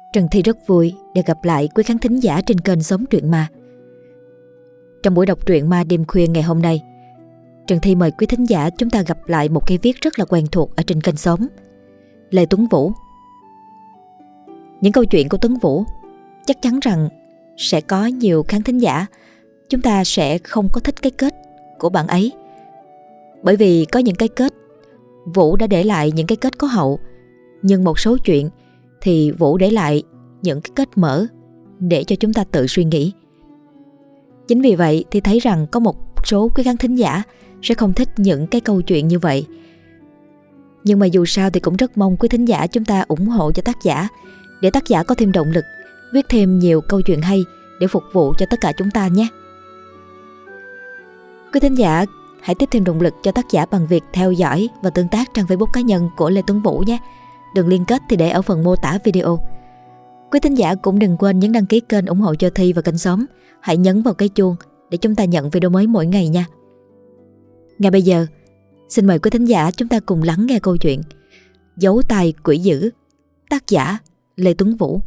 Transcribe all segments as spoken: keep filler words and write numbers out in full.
Trần Thi rất vui để gặp lại quý khán thính giả trên kênh Sống Truyện Ma. Trong buổi đọc truyện ma đêm khuya ngày hôm nay, Trần Thi mời quý thính giả chúng ta gặp lại một cây viết rất là quen thuộc ở trên kênh Sống, Lê Tuấn Vũ. Những câu chuyện của Tuấn Vũ chắc chắn rằng sẽ có nhiều khán thính giả chúng ta sẽ không có thích cái kết của bạn ấy. Bởi vì có những cái kết Vũ đã để lại những cái kết có hậu, nhưng một số chuyện thì Vũ để lại những cái kết mở để cho chúng ta tự suy nghĩ. Chính vì vậy thì thấy rằng có một số quý khán thính giả sẽ không thích những cái câu chuyện như vậy. Nhưng mà dù sao thì cũng rất mong quý thính giả chúng ta ủng hộ cho tác giả, để tác giả có thêm động lực viết thêm nhiều câu chuyện hay để phục vụ cho tất cả chúng ta nhé. Quý thính giả hãy tiếp thêm động lực cho tác giả bằng việc theo dõi và tương tác trang Facebook cá nhân của Lê Tuấn Vũ nhé. Đường liên kết thì để ở phần mô tả video. Quý thính giả cũng đừng quên nhấn đăng ký kênh ủng hộ cho Thi và kênh Sống. Hãy nhấn vào cái chuông để chúng ta nhận video mới mỗi ngày nha. Ngay bây giờ, xin mời quý thính giả chúng ta cùng lắng nghe câu chuyện Dấu tay quỷ dữ, tác giả Lê Tuấn Vũ.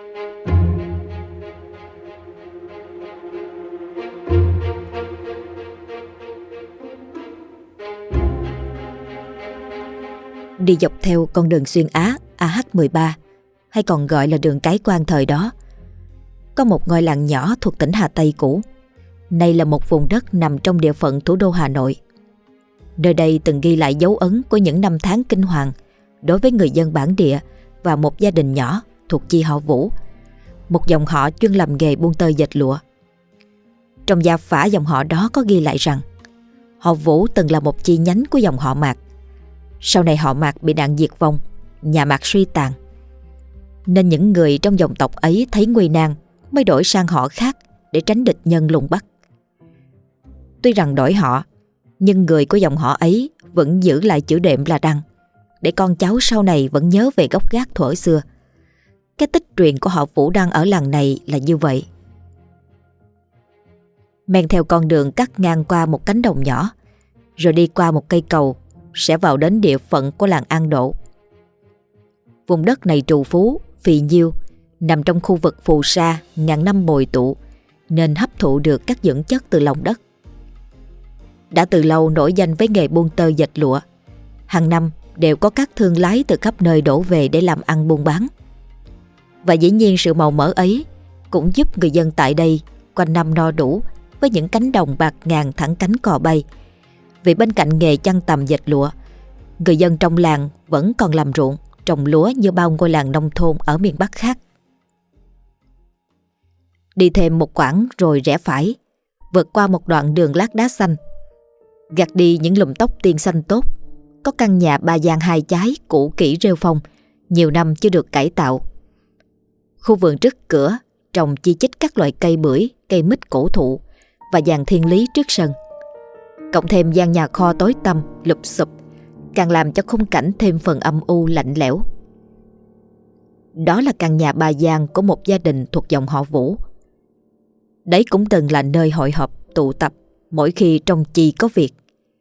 Đi dọc theo con đường xuyên Á A H mười ba, hay còn gọi là đường Cái Quan thời đó, có một ngôi làng nhỏ thuộc tỉnh Hà Tây cũ. Nay là một vùng đất nằm trong địa phận thủ đô Hà Nội. Nơi đây từng ghi lại dấu ấn của những năm tháng kinh hoàng đối với người dân bản địa và một gia đình nhỏ thuộc chi họ Vũ, một dòng họ chuyên làm nghề buôn tơ dệt lụa. Trong gia phả dòng họ đó có ghi lại rằng họ Vũ từng là một chi nhánh của dòng họ Mạc. Sau này họ Mạc bị nạn diệt vong, nhà Mạc suy tàn, nên những người trong dòng tộc ấy thấy nguy nan mới đổi sang họ khác để tránh địch nhân lùng bắt. Tuy rằng đổi họ, nhưng người của dòng họ ấy vẫn giữ lại chữ đệm là Đăng, để con cháu sau này vẫn nhớ về gốc gác thuở xưa. Cái tích truyền của họ Vũ Đăng ở làng này là như vậy. Men theo con đường cắt ngang qua một cánh đồng nhỏ, rồi đi qua một cây cầu, sẽ vào đến địa phận của làng An Độ. Vùng đất này trù phú, phì nhiêu, nằm trong khu vực phù sa ngàn năm bồi tụ, nên hấp thụ được các dưỡng chất từ lòng đất. Đã từ lâu nổi danh với nghề buôn tơ dệt lụa, hàng năm đều có các thương lái từ khắp nơi đổ về để làm ăn buôn bán. Và dĩ nhiên sự màu mỡ ấy cũng giúp người dân tại đây quanh năm no đủ với những cánh đồng bạc ngàn thẳng cánh cò bay. Vì bên cạnh nghề chăn tằm dệt lụa, người dân trong làng vẫn còn làm ruộng, trồng lúa như bao ngôi làng nông thôn ở miền Bắc khác. Đi thêm một quãng rồi rẽ phải, vượt qua một đoạn đường lát đá xanh, gạt đi những lùm tóc tiên xanh tốt, có căn nhà ba gian hai chái cũ kỹ rêu phong, nhiều năm chưa được cải tạo. Khu vườn trước cửa trồng chi chít các loại cây bưởi, cây mít cổ thụ và giàn thiên lý trước sân. Cộng thêm gian nhà kho tối tăm, lụp xụp, càng làm cho khung cảnh thêm phần âm u lạnh lẽo. Đó là căn nhà ba gian của một gia đình thuộc dòng họ Vũ. Đấy cũng từng là nơi hội họp tụ tập mỗi khi trong chi có việc.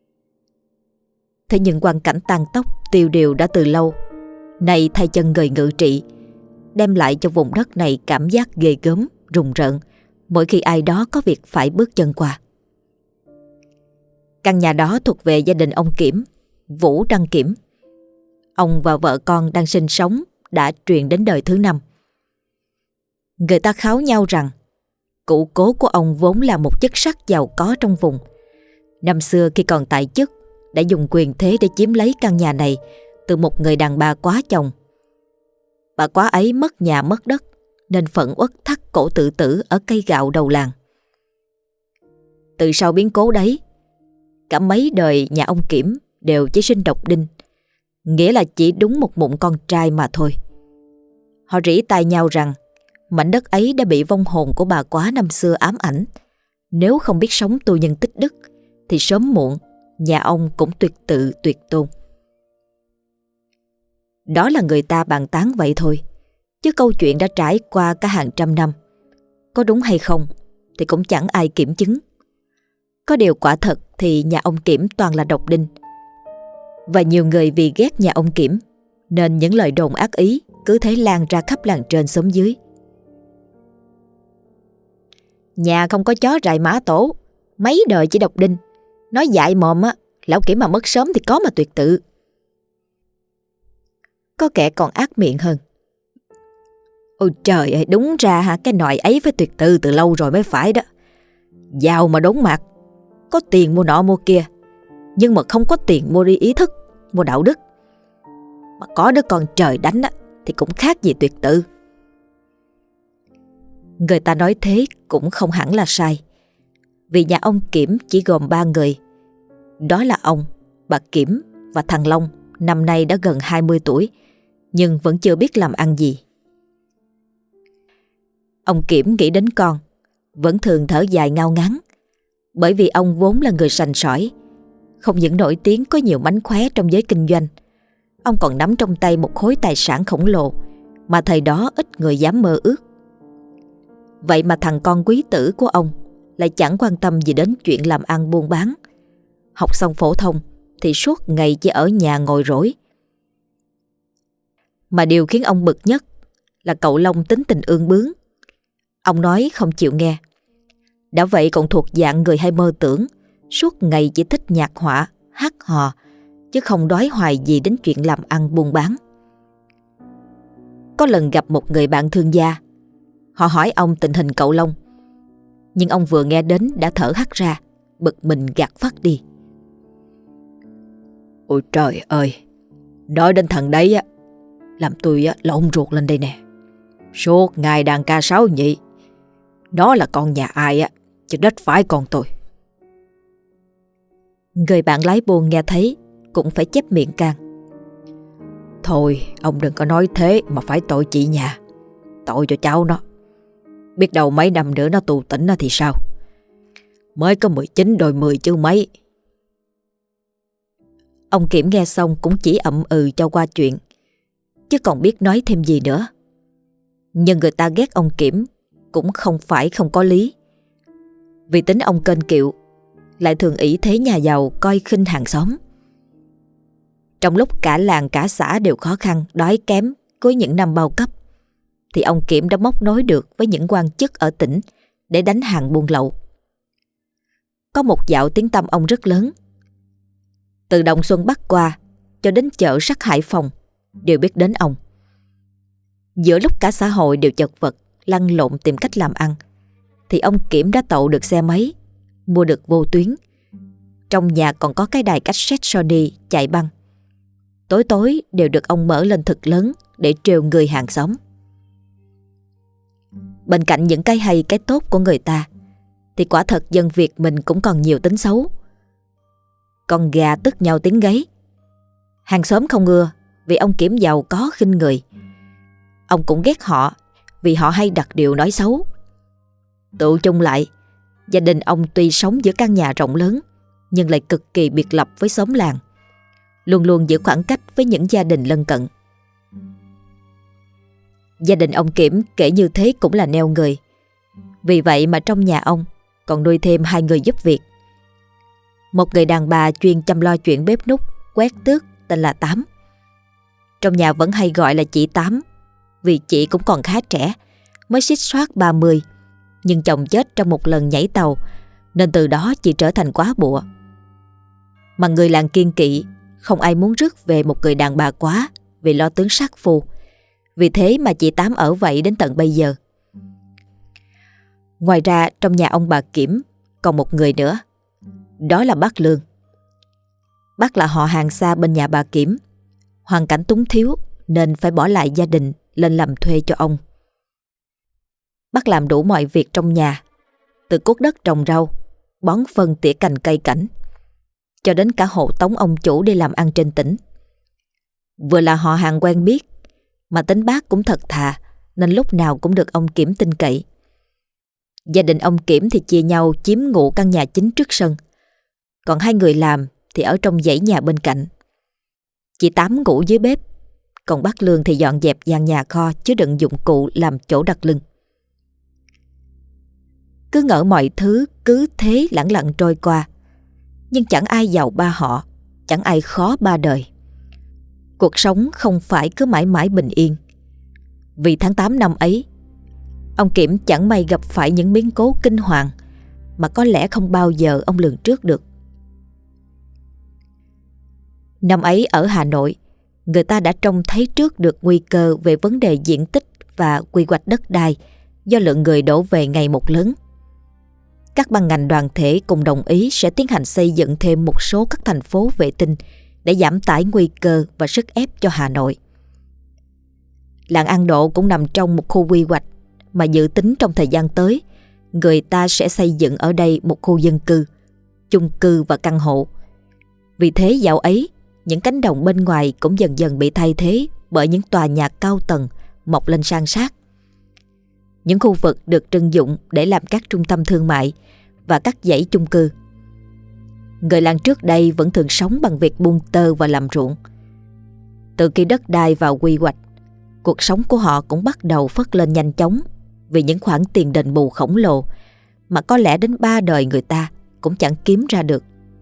Thế nhưng quang cảnh tàn tóc tiêu điều đã từ lâu nay thay chân người ngự trị, đem lại cho vùng đất này cảm giác ghê gớm, rùng rợn mỗi khi ai đó có việc phải bước chân qua. Căn nhà đó thuộc về gia đình ông Kiểm, Vũ Đăng Kiểm. Ông và vợ con đang sinh sống đã truyền đến đời thứ năm. Người ta kháo nhau rằng cụ cố của ông vốn là một chức sắc giàu có trong vùng. Năm xưa khi còn tại chức đã dùng quyền thế để chiếm lấy căn nhà này từ một người đàn bà quá chồng. Bà quá ấy mất nhà mất đất nên phẫn uất thắt cổ tự tử ở cây gạo đầu làng. Từ sau biến cố đấy, cả mấy đời nhà ông Kiểm đều chỉ sinh độc đinh, nghĩa là chỉ đúng một mụn con trai mà thôi. Họ rỉ tai nhau rằng mảnh đất ấy đã bị vong hồn của bà quá năm xưa ám ảnh. Nếu không biết sống tu nhân tích đức thì sớm muộn nhà ông cũng tuyệt tự tuyệt tôn. Đó là người ta bàn tán vậy thôi, chứ câu chuyện đã trải qua cả hàng trăm năm. Có đúng hay không thì cũng chẳng ai kiểm chứng. Có điều quả thật thì nhà ông Kiểm toàn là độc đinh. Và nhiều người vì ghét nhà ông Kiểm nên những lời đồn ác ý cứ thế lan ra khắp làng trên xóm dưới. Nhà không có chó rài mã tổ, mấy đời chỉ độc đinh. Nói dại mồm á, lão Kiểm mà mất sớm thì có mà tuyệt tự. Có kẻ còn ác miệng hơn. Ôi trời ơi, đúng ra hả, cái nòi ấy phải tuyệt tự từ lâu rồi mới phải đó. Giàu mà đốn mặt, có tiền mua nọ mua kia, nhưng mà không có tiền mua đi ý thức, mua đạo đức. Mà có đứa con trời đánh á, thì cũng khác gì tuyệt tự. Người ta nói thế cũng không hẳn là sai. Vì nhà ông Kiểm chỉ gồm ba người. Đó là ông, bà Kiểm và thằng Long, năm nay đã gần hai mươi tuổi, nhưng vẫn chưa biết làm ăn gì. Ông Kiểm nghĩ đến con, vẫn thường thở dài ngao ngán. Bởi vì ông vốn là người sành sỏi, không những nổi tiếng có nhiều mánh khóe trong giới kinh doanh, ông còn nắm trong tay một khối tài sản khổng lồ mà thời đó ít người dám mơ ước. Vậy mà thằng con quý tử của ông lại chẳng quan tâm gì đến chuyện làm ăn buôn bán. Học xong phổ thông thì suốt ngày chỉ ở nhà ngồi rỗi. Mà điều khiến ông bực nhất là cậu Long tính tình ương bướng. Ông nói không chịu nghe. Đã vậy còn thuộc dạng người hay mơ tưởng, suốt ngày chỉ thích nhạc họa, hát hò, chứ không đói hoài gì đến chuyện làm ăn buôn bán. Có lần gặp một người bạn thương gia, họ hỏi ông tình hình cậu Long, nhưng ông vừa nghe đến đã thở hắt ra, bực mình gạt phắt đi. Ôi trời ơi, nói đến thằng đấy á, làm tôi á lộn ruột lên đây nè. Suốt ngày đàn ca sáo nhị, nó là con nhà ai á, chứ đất phải con tôi. Người bạn lái buôn nghe thấy cũng phải chép miệng can. Thôi ông đừng có nói thế mà phải tội chị nhà, tội cho cháu nó. Biết đâu mấy năm nữa nó tù tỉnh thì sao? Mới có mười chín đôi mười chứ mấy. Ông Kiểm nghe xong cũng chỉ ậm ừ cho qua chuyện, chứ còn biết nói thêm gì nữa. Nhưng người ta ghét ông Kiểm cũng không phải không có lý. Vì tính ông kênh kiệu, lại thường ỷ thế nhà giàu coi khinh hàng xóm. Trong lúc cả làng cả xã đều khó khăn, đói kém cuối những năm bao cấp, thì ông Kiểm đã móc nối được với những quan chức ở tỉnh để đánh hàng buôn lậu. Có một dạo tiếng tăm ông rất lớn. Từ Đồng Xuân Bắc qua cho đến chợ sắt Hải Phòng đều biết đến ông. Giữa lúc cả xã hội đều chật vật lăn lộn tìm cách làm ăn, thì ông Kiểm đã tậu được xe máy, mua được vô tuyến. Trong nhà còn có cái đài cassette Sony chạy băng. Tối tối đều được ông mở lên thật lớn để trêu người hàng xóm. Bên cạnh những cái hay cái tốt của người ta, thì quả thật dân Việt mình cũng còn nhiều tính xấu. Con gà tức nhau tiếng gáy. Hàng xóm không ưa vì ông Kiểm giàu có khinh người. Ông cũng ghét họ vì họ hay đặt điều nói xấu. Tụ chung lại, gia đình ông tuy sống giữa căn nhà rộng lớn, nhưng lại cực kỳ biệt lập với xóm làng, luôn luôn giữ khoảng cách với những gia đình lân cận. Gia đình ông Kiểm kể như thế cũng là neo người. Vì vậy mà trong nhà ông còn nuôi thêm hai người giúp việc. Một người đàn bà chuyên chăm lo chuyện bếp núc, quét tước tên là Tám. Trong nhà vẫn hay gọi là chị Tám, vì chị cũng còn khá trẻ, mới xích soát ba mươi, nhưng chồng chết trong một lần nhảy tàu, nên từ đó chị trở thành quá bụa. Mà người làng kiêng kỵ, không ai muốn rước về một người đàn bà quá vì lo tướng sát phu. Vì thế mà chị Tám ở vậy đến tận bây giờ. Ngoài ra trong nhà ông bà Kiểm còn một người nữa, đó là bác Lương. Bác là họ hàng xa bên nhà bà Kiểm, hoàn cảnh túng thiếu nên phải bỏ lại gia đình lên làm thuê cho ông. Bác làm đủ mọi việc trong nhà, từ cuốc đất trồng rau, bón phân tỉa cành cây cảnh, cho đến cả hộ tống ông chủ đi làm ăn trên tỉnh. Vừa là họ hàng quen biết, mà tính bác cũng thật thà, nên lúc nào cũng được ông Kiểm tin cậy. Gia đình ông Kiểm thì chia nhau chiếm ngụ căn nhà chính trước sân, còn hai người làm thì ở trong dãy nhà bên cạnh. Chị Tám ngủ dưới bếp, còn bác Lương thì dọn dẹp gian nhà kho chứa đựng dụng cụ làm chỗ đặt lưng. Cứ ngỡ mọi thứ cứ thế lẳng lặng trôi qua, nhưng chẳng ai giàu ba họ, chẳng ai khó ba đời. Cuộc sống không phải cứ mãi mãi bình yên, Vì tháng tám năm ấy, ông Kiểm chẳng may gặp phải những biến cố kinh hoàng mà có lẽ không bao giờ ông lường trước được. Năm ấy ở Hà Nội, người ta đã trông thấy trước được nguy cơ về vấn đề diện tích và quy hoạch đất đai do lượng người đổ về ngày một lớn. Các ban ngành đoàn thể cùng đồng ý sẽ tiến hành xây dựng thêm một số các thành phố vệ tinh để giảm tải nguy cơ và sức ép cho Hà Nội. Làng An Độ cũng nằm trong một khu quy hoạch mà dự tính trong thời gian tới, người ta sẽ xây dựng ở đây một khu dân cư, chung cư và căn hộ. Vì thế dạo ấy, những cánh đồng bên ngoài cũng dần dần bị thay thế bởi những tòa nhà cao tầng mọc lên san sát. Những khu vực được trưng dụng để làm các trung tâm thương mại và các dãy chung cư. Người làng trước đây vẫn thường sống bằng việc buôn tơ và làm ruộng. Từ khi đất đai vào quy hoạch, cuộc sống của họ cũng bắt đầu phất lên nhanh chóng vì những khoản tiền đền bù khổng lồ mà có lẽ đến ba đời người ta cũng chẳng kiếm ra được.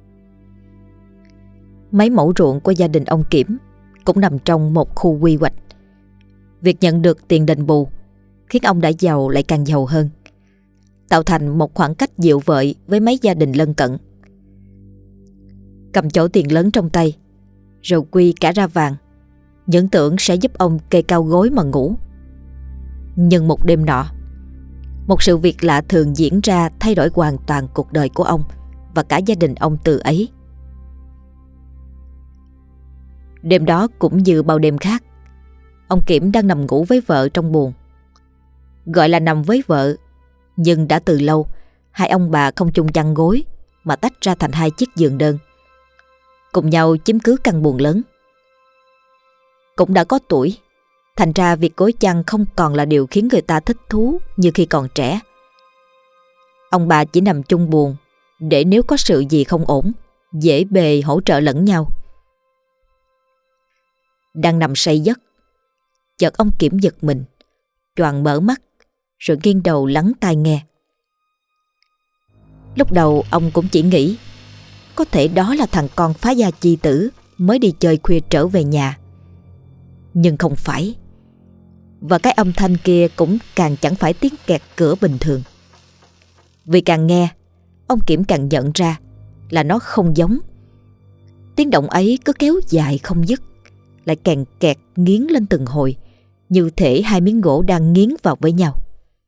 Mấy mẫu ruộng của gia đình ông Kiểm cũng nằm trong một khu quy hoạch. Việc nhận được tiền đền bù khiến ông đã giàu lại càng giàu hơn, tạo thành một khoảng cách dịu vợi với mấy gia đình lân cận. Cầm chỗ tiền lớn trong tay, rồi quy cả ra vàng, những tưởng sẽ giúp ông kê cao gối mà ngủ. Nhưng một đêm nọ, một sự việc lạ thường diễn ra thay đổi hoàn toàn cuộc đời của ông và cả gia đình ông từ ấy. Đêm đó cũng như bao đêm khác, ông Kiểm đang nằm ngủ với vợ trong buồng. Gọi là nằm với vợ, nhưng đã từ lâu hai ông bà không chung chăn gối mà tách ra thành hai chiếc giường đơn, cùng nhau chiếm cứ căn buồng lớn. Cũng đã có tuổi, thành ra việc gối chăn không còn là điều khiến người ta thích thú như khi còn trẻ. Ông bà chỉ nằm chung buồng để nếu có sự gì không ổn, dễ bề hỗ trợ lẫn nhau. Đang nằm say giấc, chợt ông Kiểm giật mình, choàng mở mắt rồi nghiêng đầu lắng tai nghe. Lúc đầu ông cũng chỉ nghĩ có thể đó là thằng con phá gia chi tử mới đi chơi khuya trở về nhà. Nhưng không phải. Và cái âm thanh kia cũng càng chẳng phải tiếng kẹt cửa bình thường. Vì càng nghe, ông Kiểm càng nhận ra là nó không giống. Tiếng động ấy cứ kéo dài không dứt, lại càng kẹt nghiến lên từng hồi, như thể hai miếng gỗ đang nghiến vào với nhau.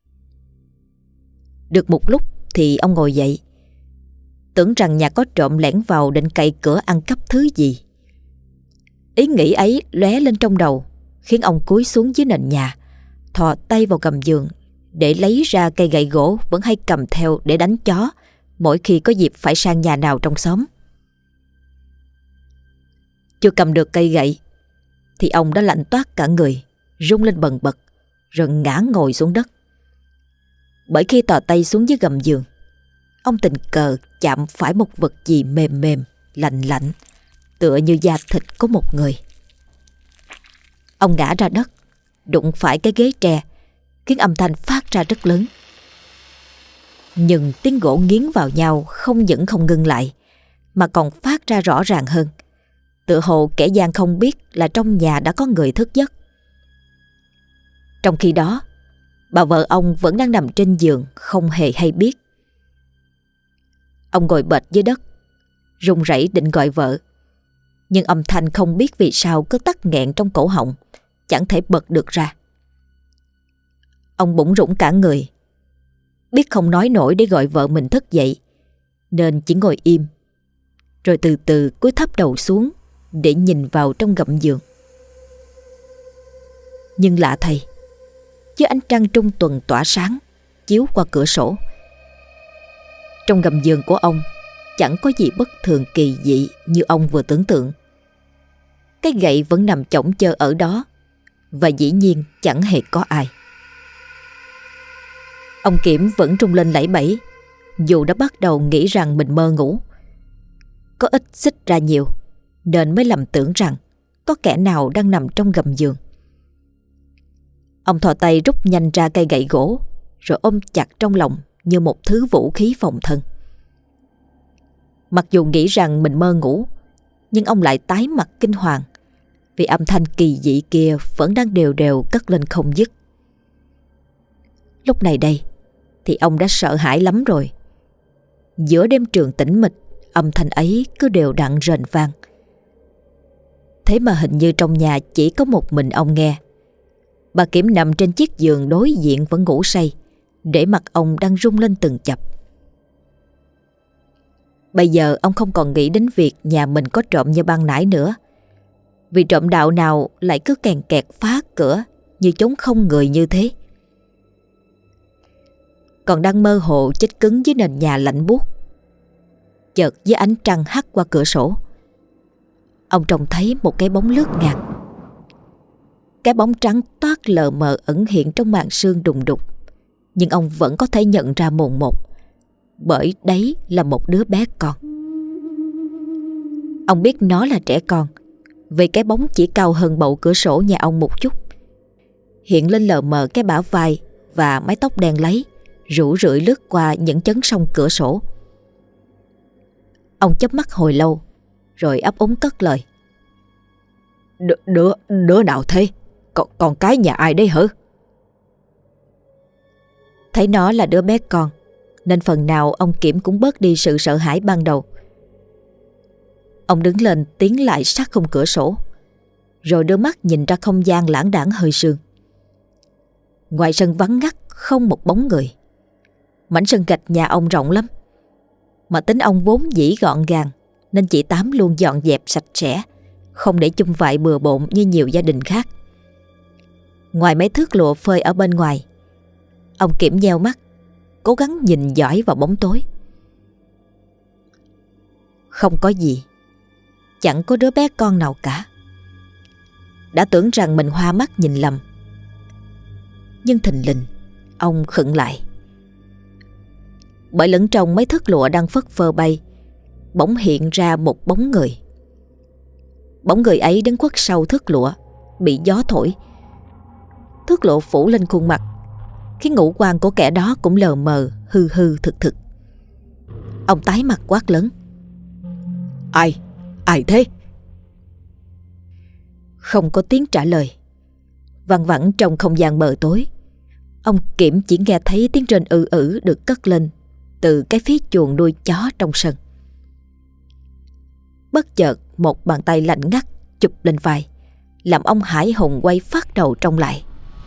Được một lúc thì ông ngồi dậy, tưởng rằng nhà có trộm lẻn vào định cậy cửa ăn cắp thứ gì. Ý nghĩ ấy lóe lên trong đầu, khiến ông cúi xuống dưới nền nhà, thò tay vào gầm giường để lấy ra cây gậy gỗ vẫn hay cầm theo để đánh chó mỗi khi có dịp phải sang nhà nào trong xóm. Chưa cầm được cây gậy thì ông đã lạnh toát cả người, rung lên bần bật, rồi ngã ngồi xuống đất. Bởi khi tò tay xuống dưới gầm giường, ông tình cờ chạm phải một vật gì mềm mềm, lạnh lạnh, tựa như da thịt của một người. Ông ngã ra đất, đụng phải cái ghế tre, khiến âm thanh phát ra rất lớn. Nhưng tiếng gỗ nghiến vào nhau không những không ngưng lại, mà còn phát ra rõ ràng hơn, tựa hồ kẻ gian không biết là trong nhà đã có người thức giấc. Trong khi đó, bà vợ ông vẫn đang nằm trên giường không hề hay biết. Ông ngồi bệt dưới đất, run rẩy định gọi vợ, nhưng âm thanh không biết vì sao cứ tắc nghẹn trong cổ họng, chẳng thể bật được ra. Ông bủn rủn cả người, biết không nói nổi để gọi vợ mình thức dậy, nên chỉ ngồi im, rồi từ từ cúi thấp đầu xuống để nhìn vào trong gầm giường. Nhưng lạ thay, dưới ánh trăng trung tuần tỏa sáng chiếu qua cửa sổ, trong gầm giường của ông chẳng có gì bất thường kỳ dị như ông vừa tưởng tượng. Cái gậy vẫn nằm chõng chơ ở đó, và dĩ nhiên chẳng hề có ai. Ông Kiểm vẫn rung lên lẩy bẩy, dù đã bắt đầu nghĩ rằng mình mơ ngủ. Có ít xích ra nhiều, nên mới lầm tưởng rằng có kẻ nào đang nằm trong gầm giường. Ông thò tay rút nhanh ra cây gậy gỗ, rồi ôm chặt trong lòng như một thứ vũ khí phòng thân. Mặc dù nghĩ rằng mình mơ ngủ, nhưng ông lại tái mặt kinh hoàng, vì âm thanh kỳ dị kia vẫn đang đều đều cất lên không dứt. Lúc này đây thì ông đã sợ hãi lắm rồi. Giữa đêm trường tĩnh mịch, âm thanh ấy cứ đều đặn rền vang. Thế mà hình như trong nhà chỉ có một mình ông nghe. Bà Kiểm nằm trên chiếc giường đối diện vẫn ngủ say, để mặt ông đang rung lên từng chập. Bây giờ ông không còn nghĩ đến việc nhà mình có trộm như ban nãy nữa, vì trộm đạo nào lại cứ kèn kẹt phá cửa như chốn không người như thế. Còn đang mơ hồ chết cứng dưới nền nhà lạnh buốt, chợt với ánh trăng hắt qua cửa sổ, ông trông thấy một cái bóng lướt ngang. Cái bóng trắng toát lờ mờ ẩn hiện trong màn sương đùng đục, nhưng ông vẫn có thể nhận ra mồn một, bởi đấy là một đứa bé con. Ông biết nó là trẻ con vì cái bóng chỉ cao hơn bậu cửa sổ nhà ông một chút, hiện lên lờ mờ cái bả vai và mái tóc đen láy rủ rượi lướt qua những chấn song cửa sổ. Ông chớp mắt hồi lâu rồi ấp úng cất lời: Đ- đứa đứa nào thế? Con, con cái nhà ai đấy hả? Thấy nó là đứa bé con nên phần nào ông Kiểm cũng bớt đi sự sợ hãi ban đầu. Ông đứng lên tiến lại sát khung cửa sổ, rồi đưa mắt nhìn ra không gian lãng đãng hơi sương. Ngoài sân vắng ngắt, không một bóng người. Mảnh sân gạch nhà ông rộng lắm, mà tính ông vốn dĩ gọn gàng nên chị Tám luôn dọn dẹp sạch sẽ, không để chum vại bừa bộn như nhiều gia đình khác. Ngoài mấy thước lụa phơi ở bên ngoài, ông Kiểm nheo mắt, cố gắng nhìn dõi vào bóng tối. Không có gì, chẳng có đứa bé con nào cả. Đã tưởng rằng mình hoa mắt nhìn lầm, nhưng thình lình ông khựng lại, bởi lẫn trong mấy thước lụa đang phất phơ bay, bỗng hiện ra một bóng người. Bóng người ấy đứng khuất sau thước lụa, bị gió thổi. Thước lụa phủ lên khuôn mặt, khiến ngũ quan của kẻ đó cũng lờ mờ, hư hư thực thực. Ông tái mặt quát lớn: Ai? Ai thế? Không có tiếng trả lời. Văng vẳng trong không gian mờ tối, ông Kiểm chỉ nghe thấy tiếng rên ư ử được cất lên từ cái phía chuồng nuôi chó trong sân. Bất chợt một bàn tay lạnh ngắt chụp lên vai, làm ông hãi hùng quay phát đầu trông lại.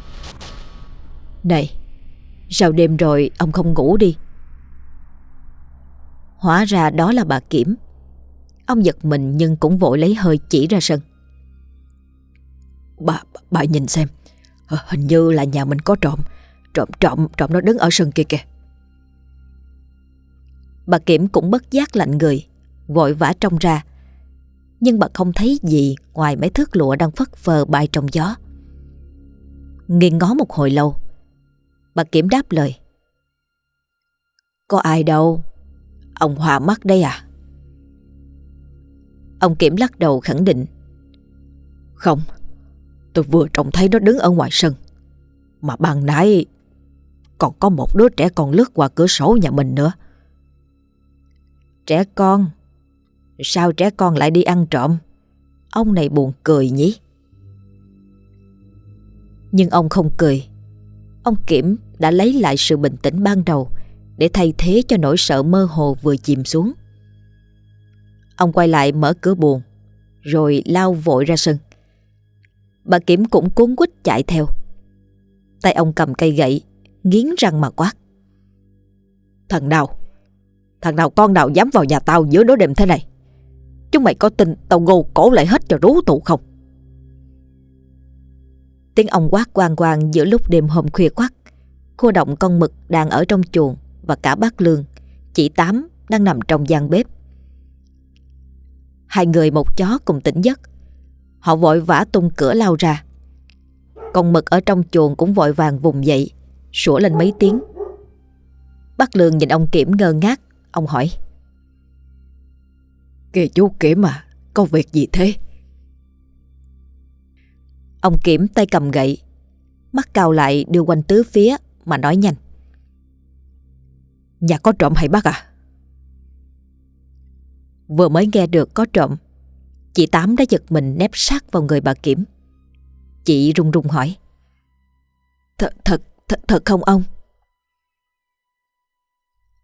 Này, sao đêm rồi ông không ngủ đi? Hóa ra đó là bà Kiểm. Ông giật mình nhưng cũng vội lấy hơi chỉ ra sân. Bà, bà nhìn xem, hình như là nhà mình có trộm. Trộm trộm trộm nó đứng ở sân kia kìa. Bà Kiểm cũng bất giác lạnh người, vội vã trông ra, nhưng bà không thấy gì ngoài mấy thước lụa đang phất phơ bay trong gió. Nghiêng ngó một hồi lâu, bà Kiểm đáp lời: Có ai đâu, ông hoa mắt đây à? Ông Kiểm lắc đầu khẳng định: Không, tôi vừa trông thấy nó đứng ở ngoài sân, mà ban nãy còn có một đứa trẻ con lướt qua cửa sổ nhà mình nữa. Trẻ con? Sao trẻ con lại đi ăn trộm? Ông này buồn cười nhỉ? Nhưng ông không cười. Ông Kiểm đã lấy lại sự bình tĩnh ban đầu để thay thế cho nỗi sợ mơ hồ vừa chìm xuống. Ông quay lại mở cửa buồng, rồi lao vội ra sân. Bà Kiểm cũng cuống quýt chạy theo. Tay ông cầm cây gậy, nghiến răng mà quát: Thằng nào? Thằng nào con nào dám vào nhà tao giữa nửa đêm thế này? Chúng mày có tin tao gô cổ lại hết cho rú tụ không? Tiếng ông quát quang quang giữa lúc đêm hôm khuya khoắt, khô động con mực đang ở trong chuồng và cả bác Lương, chị Tám đang nằm trong gian bếp. Hai người một chó cùng tỉnh giấc. Họ vội vã tung cửa lao ra. Con mực ở trong chuồng cũng vội vàng vùng dậy, sủa lên mấy tiếng. Bác Lương nhìn ông Kiểm ngơ ngác. Ông hỏi: Kìa chú Kiểm à, có việc gì thế? Ông Kiểm tay cầm gậy, mắt cau lại đưa quanh tứ phía mà nói nhanh: Nhà có trộm hay bác à? Vừa mới nghe được có trộm, chị Tám đã giật mình nép sát vào người bà Kiểm. Chị run run hỏi: Thật, thật, thật, thật không ông?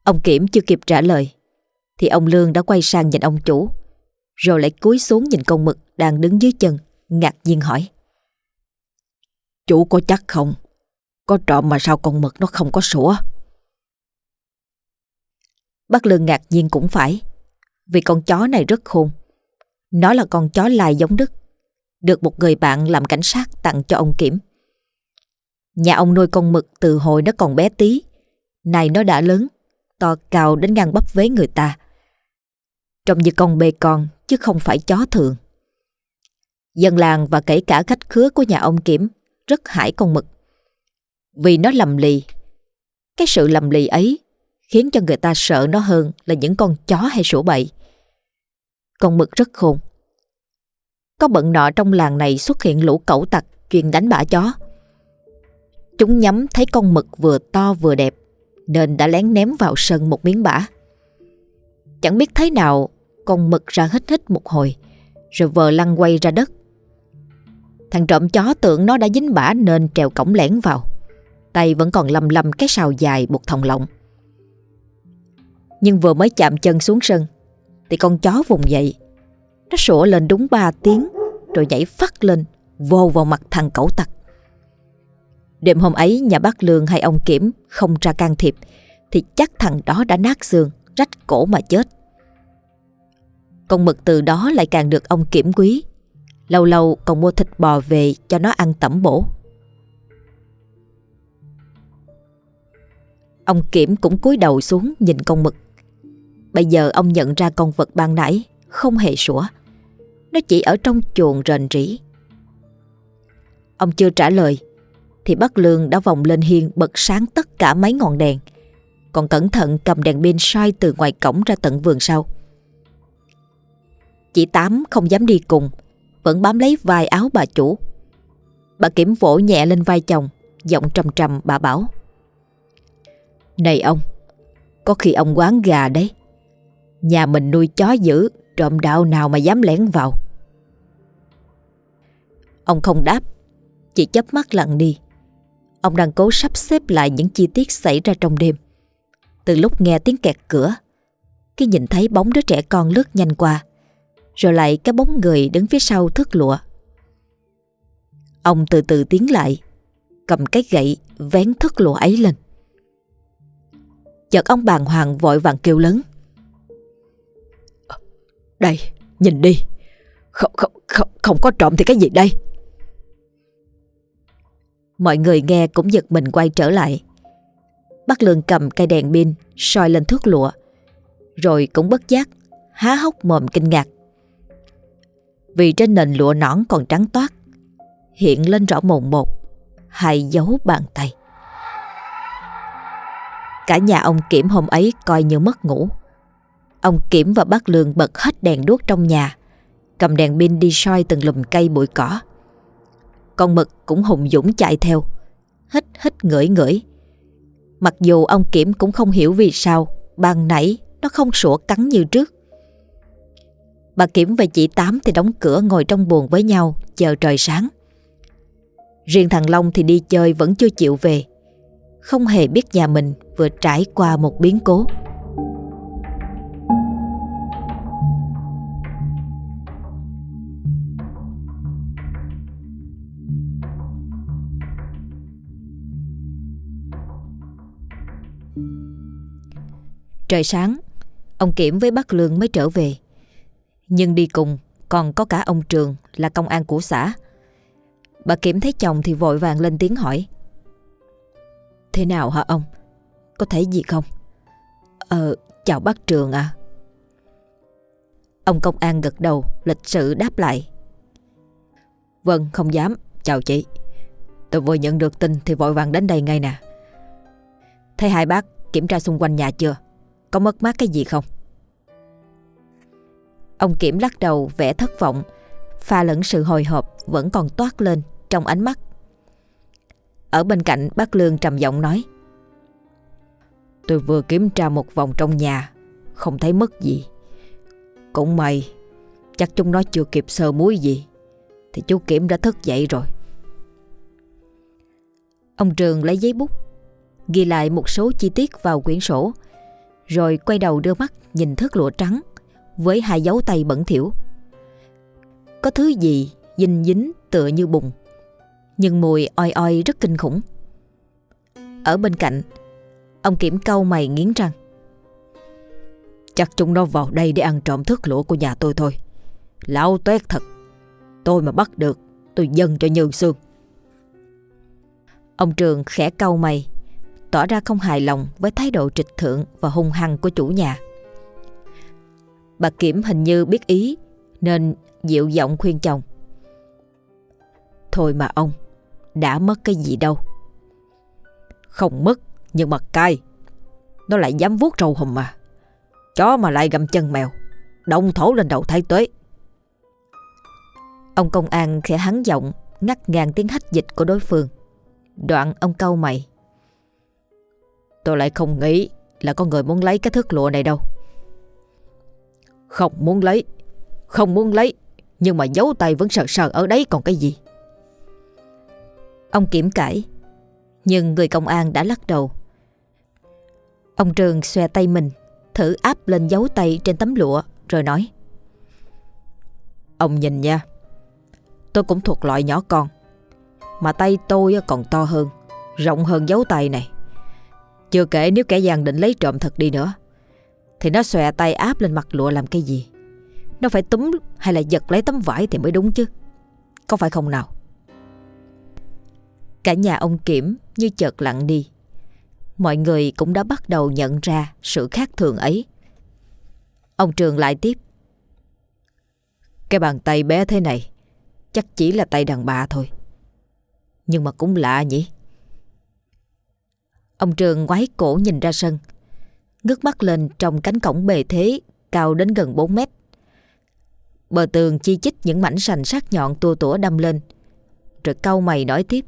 Ông Kiểm chưa kịp trả lời thì ông Lương đã quay sang nhìn ông chủ, rồi lại cúi xuống nhìn con mực đang đứng dưới chân, ngạc nhiên hỏi: Chủ có chắc không? Có trộm mà sao con mực nó không có sủa? Bác Lương ngạc nhiên cũng phải, vì con chó này rất khôn. Nó là con chó lai giống Đức, được một người bạn làm cảnh sát tặng cho ông Kiểm. Nhà ông nuôi con mực từ hồi nó còn bé tí, nay nó đã lớn, to cao đến ngang bắp vế người ta. Trông như con bê con chứ không phải chó thường. Dân làng và kể cả khách khứa của nhà ông Kiểm rất hãi con mực, vì nó lầm lì. Cái sự lầm lì ấy khiến cho người ta sợ nó hơn là những con chó hay sủa bậy. Con mực rất khôn. Có bận nọ trong làng này xuất hiện lũ cẩu tặc chuyên đánh bả chó. Chúng nhắm thấy con mực vừa to vừa đẹp, nên đã lén ném vào sân một miếng bả. Chẳng biết thế nào, con mực ra hít hít một hồi, rồi vờ lăn quay ra đất. Thằng trộm chó tưởng nó đã dính bả nên trèo cổng lẻn vào, tay vẫn còn lầm lầm cái sào dài buộc thòng lọng. Nhưng vừa mới chạm chân xuống sân thì con chó vùng dậy. Nó sủa lên đúng ba tiếng, rồi nhảy phắt lên vô vào mặt thằng cẩu tặc. Đêm hôm ấy nhà bác Lương hay ông Kiểm không ra can thiệp thì chắc thằng đó đã nát xương, rách cổ mà chết. Con mực từ đó lại càng được ông Kiểm quý. Lâu lâu còn mua thịt bò về cho nó ăn tẩm bổ. Ông Kiểm cũng cúi đầu xuống nhìn con mực. Bây giờ ông nhận ra con vật ban nãy không hề sủa, nó chỉ ở trong chuồng rền rĩ. Ông chưa trả lời thì bác Lương đã vòng lên hiên bật sáng tất cả mấy ngọn đèn, còn cẩn thận cầm đèn pin soi từ ngoài cổng ra tận vườn sau. Chị Tám không dám đi cùng, vẫn bám lấy vai áo bà chủ. Bà Kiểm vỗ nhẹ lên vai chồng, giọng trầm trầm bà bảo: Này ông, có khi ông quán gà đấy. Nhà mình nuôi chó dữ, trộm đạo nào mà dám lẻn vào. Ông không đáp, chỉ chớp mắt lặng đi. Ông đang cố sắp xếp lại những chi tiết xảy ra trong đêm. Từ lúc nghe tiếng kẹt cửa, khi nhìn thấy bóng đứa trẻ con lướt nhanh qua, rồi lại cái bóng người đứng phía sau thước lụa. Ông từ từ tiến lại, cầm cái gậy vén thước lụa ấy lên. Chợt ông bàng hoàng vội vàng kêu lớn: Đây, nhìn đi. Không, không, không, không có trộm thì cái gì đây? Mọi người nghe cũng giật mình quay trở lại. Bác Lương cầm cây đèn pin soi lên thước lụa, rồi cũng bất giác há hốc mồm kinh ngạc. Vì trên nền lụa nõn còn trắng toát, hiện lên rõ mồn một hai dấu bàn tay. Cả nhà ông Kiểm hôm ấy coi như mất ngủ. Ông Kiểm và bác Lương bật hết đèn đuốc trong nhà, cầm đèn pin đi soi từng lùm cây bụi cỏ. Con mực cũng hùng dũng chạy theo, hít hít ngửi ngửi. Mặc dù ông Kiểm cũng không hiểu vì sao ban nãy nó không sủa cắn như trước. Bà Kiểm và chị Tám thì đóng cửa ngồi trong buồng với nhau chờ trời sáng. Riêng thằng Long thì đi chơi vẫn chưa chịu về, không hề biết nhà mình vừa trải qua một biến cố. Trời sáng, ông Kiểm với bác Lương mới trở về. Nhưng đi cùng còn có cả ông Trường là công an của xã. Bà Kiểm thấy chồng thì vội vàng lên tiếng hỏi: Thế nào hả ông? Có thấy gì không? Ờ, chào bác Trường à. Ông công an gật đầu lịch sự đáp lại: Vâng, không dám, chào chị. Tôi vừa nhận được tin thì vội vàng đến đây ngay nè. Thấy hai bác kiểm tra xung quanh nhà chưa? Có mất mát cái gì không? Ông Kiểm lắc đầu vẻ thất vọng, pha lẫn sự hồi hộp vẫn còn toát lên trong ánh mắt. Ở bên cạnh bác Lương trầm giọng nói: Tôi vừa kiểm tra một vòng trong nhà, không thấy mất gì. Cũng may, chắc chúng nó chưa kịp sơ muối gì thì chú Kiểm đã thức dậy rồi. Ông Trường lấy giấy bút ghi lại một số chi tiết vào quyển sổ, rồi quay đầu đưa mắt nhìn thớt lụa trắng với hai dấu tay bẩn thỉu. Có thứ gì dinh dính tựa như bùn, nhưng mùi oi oi rất kinh khủng. Ở bên cạnh, ông Kiểm cau mày nghiến răng. Chắc chúng nó vào đây để ăn trộm thớt lụa của nhà tôi thôi. Lão toét thật. Tôi mà bắt được, tôi dâng cho Như Sương. Ông Trường khẽ cau mày, tỏ ra không hài lòng với thái độ trịch thượng và hung hăng của chủ nhà. Bà Kiểm hình như biết ý nên dịu giọng khuyên chồng. Thôi mà ông, đã mất cái gì đâu. Không mất, nhưng mà cay. Nó lại dám vuốt râu hùm mà. Chó mà lại gặm chân mèo, động thổ lên đầu thái tuế. Ông công an khẽ hắn giọng ngắt ngang tiếng hách dịch của đối phương. Đoạn ông cau mày. Tôi lại không nghĩ là có người muốn lấy cái thớt lụa này đâu. Không muốn lấy, không muốn lấy, nhưng mà dấu tay vẫn sờ sờ ở đấy còn cái gì. Ông Kiểm cãi, nhưng người công an đã lắc đầu. Ông Trường xòe tay mình, thử áp lên dấu tay trên tấm lụa rồi nói. Ông nhìn nha, tôi cũng thuộc loại nhỏ con, mà tay tôi còn to hơn, rộng hơn dấu tay này. Chưa kể nếu kẻ gian định lấy trộm thật đi nữa, thì nó xòe tay áp lên mặt lụa làm cái gì? Nó phải túm hay là giật lấy tấm vải thì mới đúng chứ, có phải không nào? Cả nhà ông Kiểm như chợt lặng đi. Mọi người cũng đã bắt đầu nhận ra sự khác thường ấy. Ông Trường lại tiếp. Cái bàn tay bé thế này chắc chỉ là tay đàn bà thôi. Nhưng mà cũng lạ nhỉ. Ông Trường ngoái cổ nhìn ra sân, ngước mắt lên trong cánh cổng bề thế cao đến gần bốn mét. Bờ tường chi chít những mảnh sành sắc nhọn tua tủa đâm lên, rồi cau mày nói tiếp.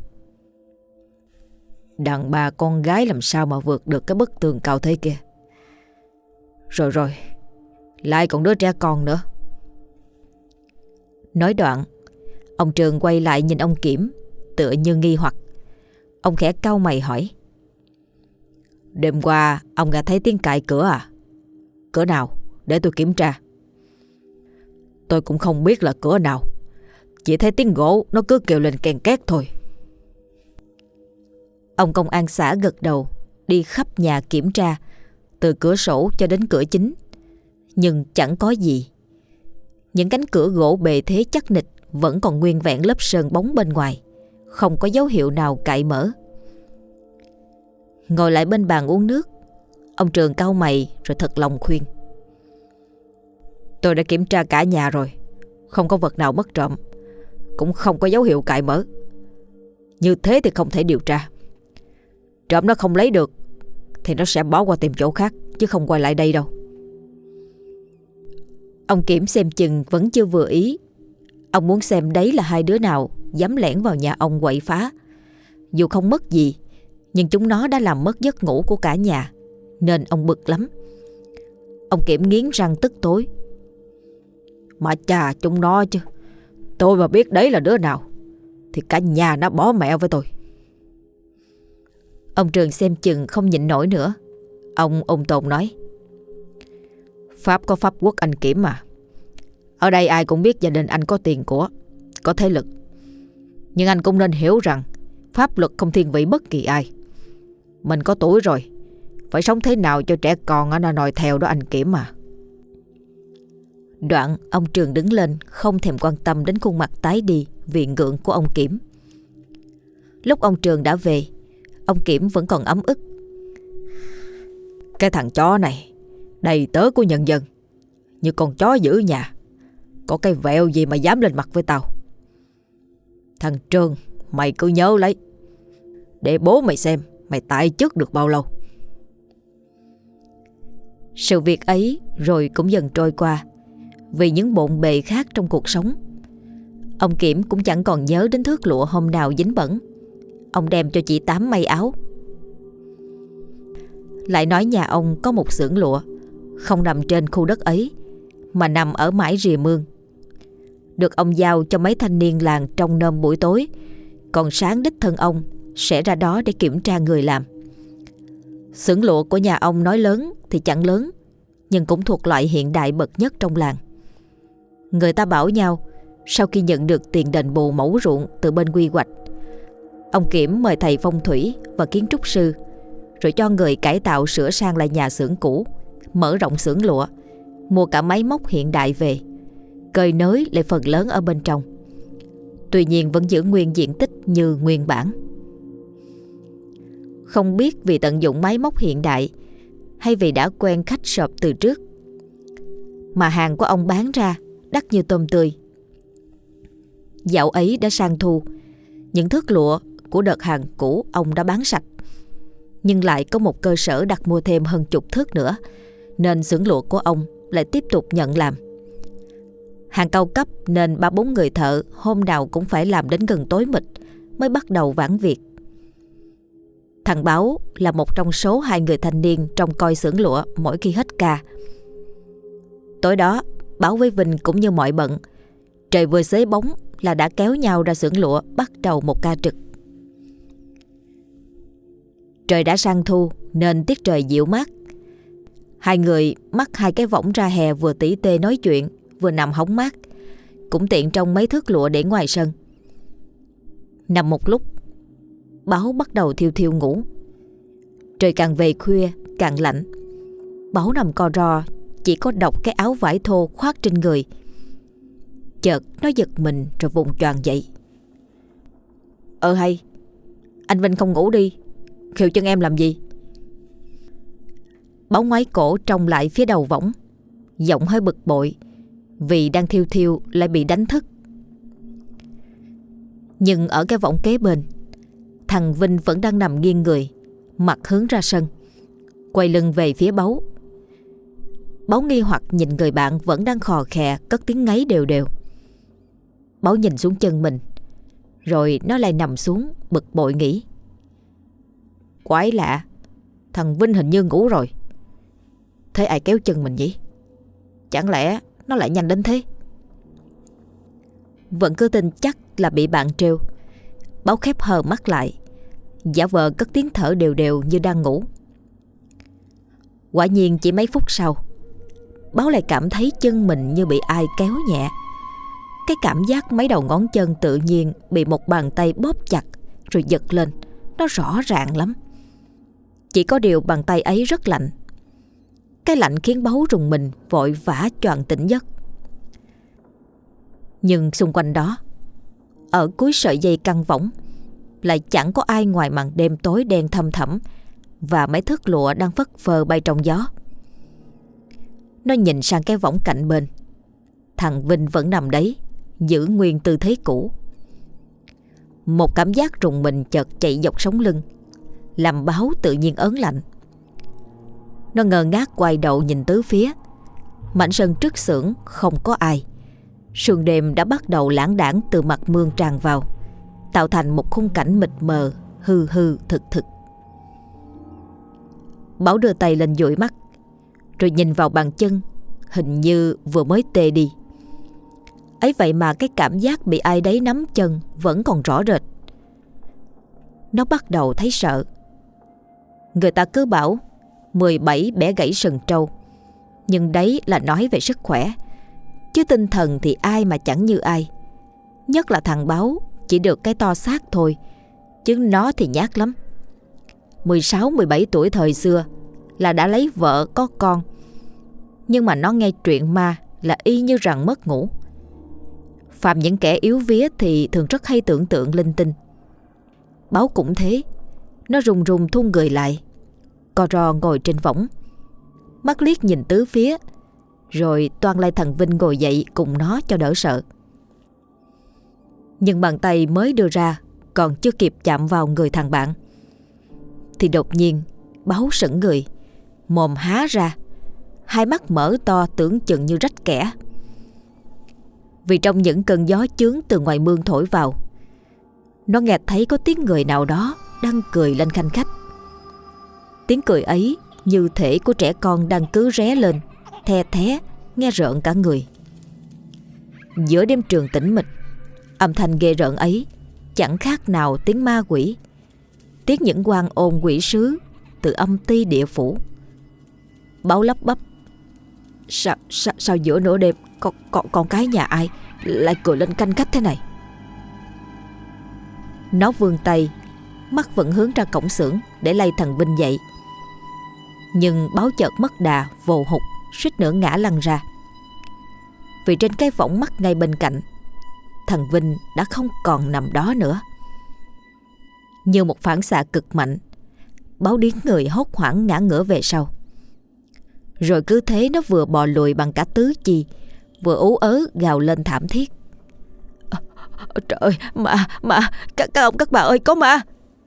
Đàn bà con gái làm sao mà vượt được cái bức tường cao thế kia. Rồi rồi, lại còn đứa trẻ con nữa. Nói đoạn, ông Trường quay lại nhìn ông Kiểm, tựa như nghi hoặc. Ông khẽ cau mày hỏi. Đêm qua ông nghe thấy tiếng cài cửa à? Cửa nào? Để tôi kiểm tra. Tôi cũng không biết là cửa nào, chỉ thấy tiếng gỗ nó cứ kêu lên ken két thôi. Ông công an xã gật đầu, đi khắp nhà kiểm tra, từ cửa sổ cho đến cửa chính. Nhưng chẳng có gì. Những cánh cửa gỗ bề thế chắc nịch vẫn còn nguyên vẹn lớp sơn bóng bên ngoài, không có dấu hiệu nào cạy mở. Ngồi lại bên bàn uống nước, ông Trường cau mày rồi thật lòng khuyên. Tôi đã kiểm tra cả nhà rồi, không có vật nào mất trộm, cũng không có dấu hiệu cạy mở. Như thế thì không thể điều tra. Trộm nó không lấy được thì nó sẽ bỏ qua tìm chỗ khác, chứ không quay lại đây đâu. Ông Kiểm xem chừng vẫn chưa vừa ý. Ông muốn xem đấy là hai đứa nào dám lẻn vào nhà ông quậy phá. Dù không mất gì, nhưng chúng nó đã làm mất giấc ngủ của cả nhà, nên ông bực lắm. Ông Kiểm nghiến răng tức tối. Mà chà chúng nó chứ, tôi mà biết đấy là đứa nào thì cả nhà nó bỏ mẹ với tôi. Ông Trường xem chừng không nhịn nổi nữa. Ông ung tồn nói. Pháp có pháp quốc anh Kiểm mà. Ở đây ai cũng biết gia đình anh có tiền của, có thế lực. Nhưng anh cũng nên hiểu rằng pháp luật không thiên vị bất kỳ ai. Mình có tuổi rồi, phải sống thế nào cho trẻ con nó noi theo đó anh Kiểm mà. Đoạn ông Trường đứng lên, không thèm quan tâm đến khuôn mặt tái đi vì ngượng của ông Kiểm. Lúc ông Trường đã về, ông Kiểm vẫn còn ấm ức. Cái thằng chó này đầy tớ của nhân dân, như con chó giữ nhà, có cái vẹo gì mà dám lên mặt với tao. Thằng Trường, mày cứ nhớ lấy, để bố mày xem mày tại chức được bao lâu. Sự việc ấy rồi cũng dần trôi qua, vì những bộn bề khác trong cuộc sống. Ông Kiểm cũng chẳng còn nhớ đến thước lụa hôm nào dính bẩn. Ông đem cho chị Tám may áo. Lại nói nhà ông có một xưởng lụa, không nằm trên khu đất ấy, mà nằm ở mãi rìa mương. Được ông giao cho mấy thanh niên làng trông nom buổi tối, còn sáng đích thân ông sẽ ra đó để kiểm tra người làm. Xưởng lụa của nhà ông nói lớn thì chẳng lớn, nhưng cũng thuộc loại hiện đại bậc nhất trong làng. Người ta bảo nhau sau khi nhận được tiền đền bù mẫu ruộng từ bên quy hoạch, ông Kiểm mời thầy phong thủy và kiến trúc sư, rồi cho người cải tạo sửa sang lại nhà xưởng cũ, mở rộng xưởng lụa, mua cả máy móc hiện đại về, cơi nới lại phần lớn ở bên trong. Tuy nhiên vẫn giữ nguyên diện tích như nguyên bản. Không biết vì tận dụng máy móc hiện đại hay vì đã quen khách sộp từ trước, mà hàng của ông bán ra đắt như tôm tươi. Dạo ấy đã sang thu, những thước lụa của đợt hàng cũ ông đã bán sạch, nhưng lại có một cơ sở đặt mua thêm hơn chục thước nữa, nên xưởng lụa của ông lại tiếp tục nhận làm. Hàng cao cấp nên ba bốn người thợ hôm nào cũng phải làm đến gần tối mịt mới bắt đầu vãn việc. Thằng Báo là một trong số hai người thanh niên trông coi xưởng lụa mỗi khi hết ca. Tối đó, Báo với Vinh cũng như mọi bận, trời vừa xế bóng là đã kéo nhau ra xưởng lụa bắt đầu một ca trực. Trời đã sang thu nên tiết trời dịu mát. Hai người mắc hai cái võng ra hè, vừa tỉ tê nói chuyện vừa nằm hóng mát, cũng tiện trong mấy thước lụa để ngoài sân. Nằm một lúc, Báo bắt đầu thiêu thiêu ngủ. Trời càng về khuya càng lạnh. Báo nằm co ro, chỉ có độc cái áo vải thô khoác trên người. Chợt nó giật mình rồi vùng choàng dậy. Ờ hay, anh Vinh không ngủ đi, khều chân em làm gì? Báo ngoái cổ trông lại phía đầu võng, giọng hơi bực bội vì đang thiêu thiêu lại bị đánh thức. Nhưng ở cái võng kế bên, thằng Vinh vẫn đang nằm nghiêng người, mặt hướng ra sân, quay lưng về phía Báo. Báo nghi hoặc nhìn người bạn vẫn đang khò khè cất tiếng ngáy đều đều. Báo nhìn xuống chân mình, rồi nó lại nằm xuống bực bội nghĩ: quái lạ, thằng Vinh hình như ngủ rồi. Thế ai kéo chân mình nhỉ? Chẳng lẽ nó lại nhanh đến thế? Vẫn cứ tin chắc là bị bạn trêu, Báo khép hờ mắt lại, giả vờ cất tiếng thở đều đều như đang ngủ. Quả nhiên chỉ mấy phút sau, Báo lại cảm thấy chân mình như bị ai kéo nhẹ. Cái cảm giác mấy đầu ngón chân tự nhiên bị một bàn tay bóp chặt rồi giật lên, nó rõ ràng lắm. Chỉ có điều bàn tay ấy rất lạnh. Cái lạnh khiến Báo rùng mình, vội vã choàng tỉnh giấc. Nhưng xung quanh đó, ở cuối sợi dây căng võng, lại chẳng có ai ngoài màn đêm tối đen thăm thẳm và mấy thước lụa đang phất phơ bay trong gió. Nó nhìn sang cái võng cạnh bên. Thằng Vinh vẫn nằm đấy, giữ nguyên tư thế cũ. Một cảm giác rùng mình chợt chạy dọc sống lưng, làm Báo tự nhiên ớn lạnh. Nó ngơ ngác quay đầu nhìn tứ phía. Mảnh sân trước xưởng không có ai. Sương đêm đã bắt đầu lãng đãng từ mặt mương tràn vào, tạo thành một khung cảnh mịt mờ, hư hư thực thực. Báo đưa tay lên dụi mắt, rồi nhìn vào bàn chân, hình như vừa mới tê đi. Ấy vậy mà cái cảm giác bị ai đấy nắm chân vẫn còn rõ rệt. Nó bắt đầu thấy sợ. Người ta cứ bảo mười bảy bẻ gãy sừng trâu, nhưng đấy là nói về sức khỏe, chứ tinh thần thì ai mà chẳng như ai. Nhất là thằng Báo chỉ được cái to xác thôi, chứ nó thì nhát lắm. Mười sáu mười bảy tuổi thời xưa là đã lấy vợ có con, nhưng mà nó nghe chuyện ma là y như rằng mất ngủ. Phạm những kẻ yếu vía thì thường rất hay tưởng tượng linh tinh. Báo cũng thế. Nó run run thu người lại, co ro ngồi trên võng, mắt liếc nhìn tứ phía, rồi toan lai thằng Vinh ngồi dậy cùng nó cho đỡ sợ. Nhưng bàn tay mới đưa ra còn chưa kịp chạm vào người thằng bạn, thì đột nhiên Báo sững người, mồm há ra, hai mắt mở to tưởng chừng như rách kẽ. Vì trong những cơn gió chướng từ ngoài mương thổi vào, nó nghe thấy có tiếng người nào đó đang cười lên khanh khách. Tiếng cười ấy như thể của trẻ con đang cứ ré lên, the thé, nghe rợn cả người. Giữa đêm trường tĩnh mịch, âm thanh ghê rợn ấy chẳng khác nào tiếng ma quỷ, tiếng những quan ôn quỷ sứ từ âm ti địa phủ. Báo lắp bắp: Sao, sao, sao giữa nửa đêm con, con, con cái nhà ai lại cười lên canh khách thế này? Nó vươn tay, mắt vẫn hướng ra cổng xưởng để lay thằng Vinh dậy. Nhưng Báo chợt mất đà, vồ hụt, suýt nữa ngã lăn ra. Vì trên cái võng mắt ngay bên cạnh, thằng Vinh đã không còn nằm đó nữa. Như một phản xạ cực mạnh, Báo điếng người hốt hoảng ngã ngửa về sau. Rồi cứ thế nó vừa bò lùi bằng cả tứ chi, vừa ú ớ gào lên thảm thiết: à, Trời ơi, ma, ma, các, các ông các bà ơi, có ma!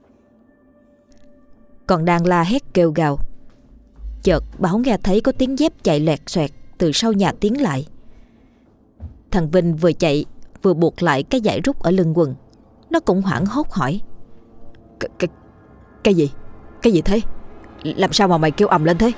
Còn đang la hét kêu gào, chợt Báo nghe thấy có tiếng dép chạy loẹt xoẹt từ sau nhà tiến lại. Thằng Vinh vừa chạy vừa buộc lại cái dải rút ở lưng quần. Nó cũng hoảng hốt hỏi: Cái, cái, cái gì? Cái gì thế? Làm sao mà mày kêu ầm lên thế?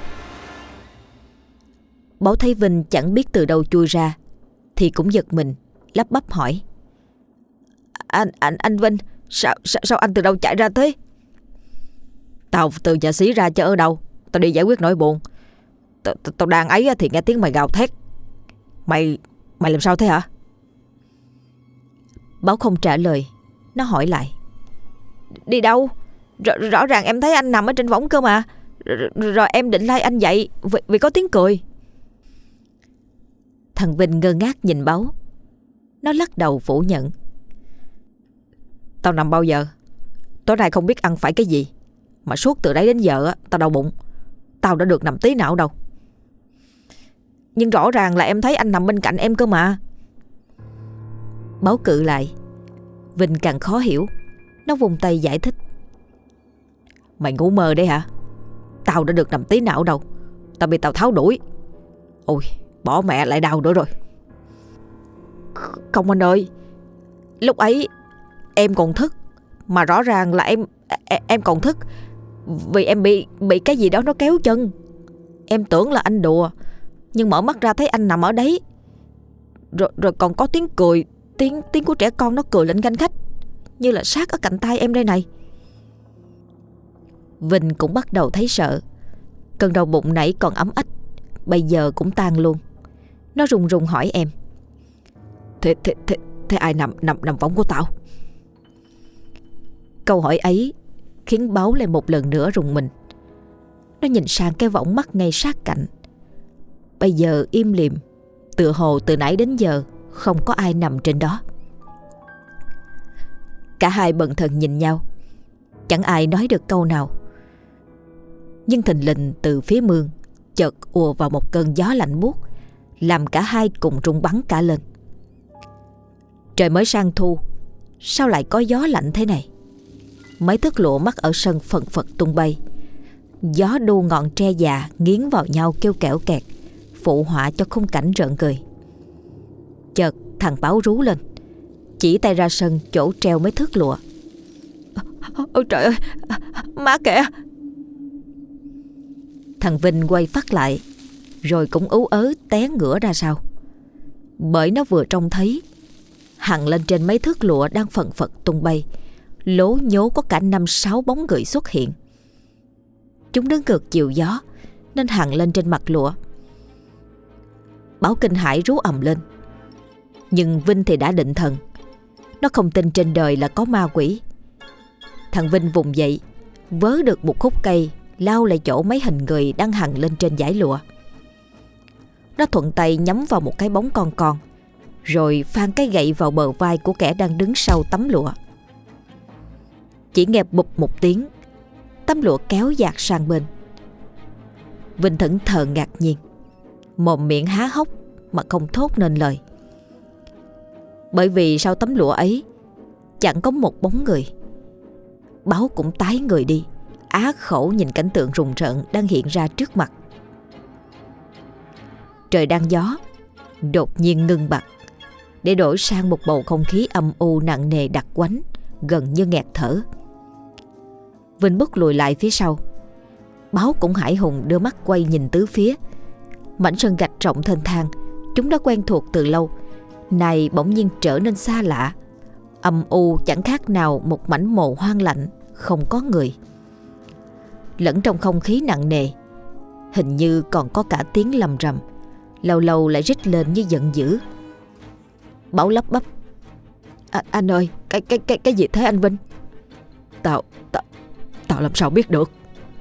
Báo thấy Vinh chẳng biết từ đâu chui ra thì cũng giật mình, lắp bắp hỏi: Anh, anh, anh Vinh, sao, sao, sao anh từ đâu chạy ra thế? Tao từ nhà xí ra chứ ở đâu. Tao đi giải quyết nỗi buồn. Tao, tao đang ấy thì nghe tiếng mày gào thét. Mày, mày làm sao thế hả? Báo không trả lời. Nó hỏi lại: Đi đâu? R- rõ ràng em thấy anh nằm ở trên võng cơ mà. R- rồi em định lay anh dậy vì, vì có tiếng cười. Thằng Vinh ngơ ngác nhìn Báo. Nó lắc đầu phủ nhận: Tao nằm bao giờ? Tối nay không biết ăn phải cái gì mà suốt từ đấy đến giờ tao đau bụng. Tao đã được nằm tí nào đâu. Nhưng rõ ràng là em thấy anh nằm bên cạnh em cơ mà. Báo cự lại. Vinh càng khó hiểu. Nó vùng tay giải thích: Mày ngủ mơ đấy hả? Tao đã được nằm tí nào đâu. Tao bị tao tháo đuổi. Ôi, bỏ mẹ lại đau nữa rồi. Không anh ơi, lúc ấy em còn thức. Mà rõ ràng là em Em còn thức vì em bị Bị cái gì đó nó kéo chân. Em tưởng là anh đùa, nhưng mở mắt ra thấy anh nằm ở đấy. Rồi, rồi còn có tiếng cười, Tiếng tiếng của trẻ con nó cười lên ganh khách, như là sát ở cạnh tai em đây này. Vinh cũng bắt đầu thấy sợ. Cơn đau bụng nãy còn ấm ách, bây giờ cũng tan luôn. Nó run run hỏi em: Thế, thế, thế, thế ai nằm nằm nằm võng của tao? Câu hỏi ấy khiến Báo lại một lần nữa rùng mình. Nó nhìn sang cái võng mắt ngay sát cạnh. Bây giờ im lìm, tựa hồ từ nãy đến giờ không có ai nằm trên đó. Cả hai bần thần nhìn nhau, chẳng ai nói được câu nào. Nhưng thình lình từ phía mương chợt ùa vào một cơn gió lạnh buốt, làm cả hai cùng rung bắn cả lên. Trời mới sang thu, sao lại có gió lạnh thế này? Mấy thước lụa mắc ở sân phần phật tung bay. Gió đu ngọn tre già nghiến vào nhau kêu kẽo kẹt, phụ họa cho khung cảnh rợn người. Chợt thằng Báo rú lên, chỉ tay ra sân chỗ treo mấy thước lụa. Ôi trời ơi, má kìa! Thằng Vinh quay phát lại, rồi cũng ú ớ té ngửa ra sau. Bởi nó vừa trông thấy hằn lên trên mấy thước lụa đang phần phật tung bay, lố nhố có cả năm sáu bóng người xuất hiện. Chúng đứng ngược chiều gió nên hằn lên trên mặt lụa. Báo kinh hãi rú ầm lên. Nhưng Vinh thì đã định thần. Nó không tin trên đời là có ma quỷ. Thằng Vinh vùng dậy, vớ được một khúc cây, lao lại chỗ mấy hình người đang hằn lên trên dải lụa. Nó thuận tay nhắm vào một cái bóng con con, rồi phang cái gậy vào bờ vai của kẻ đang đứng sau tấm lụa. Chỉ nghe bụp một tiếng, tấm lụa kéo dạt sang bên. Vinh thẫn thờ ngạc nhiên, mồm miệng há hốc mà không thốt nên lời. Bởi vì sau tấm lụa ấy chẳng có một bóng người. Báo cũng tái người đi, á khẩu nhìn cảnh tượng rùng rợn đang hiện ra trước mặt. Trời đang gió, đột nhiên ngưng bặt, để đổi sang một bầu không khí âm u nặng nề đặc quánh, gần như nghẹt thở. Vinh bước lùi lại phía sau. Báo cũng hãi hùng đưa mắt quay nhìn tứ phía. Mảnh sân gạch rộng thênh thang chúng đã quen thuộc từ lâu, này bỗng nhiên trở nên xa lạ, âm u chẳng khác nào một mảnh mồ hoang lạnh, không có người. lẫn trong không khí nặng nề. Hình như còn có cả tiếng lầm rầm, lâu lâu lại rít lên như giận dữ. Bảo lắp bắp: à, Anh ơi, cái, cái, cái, cái gì thế anh Vinh? Tao, tao, tao làm sao biết được.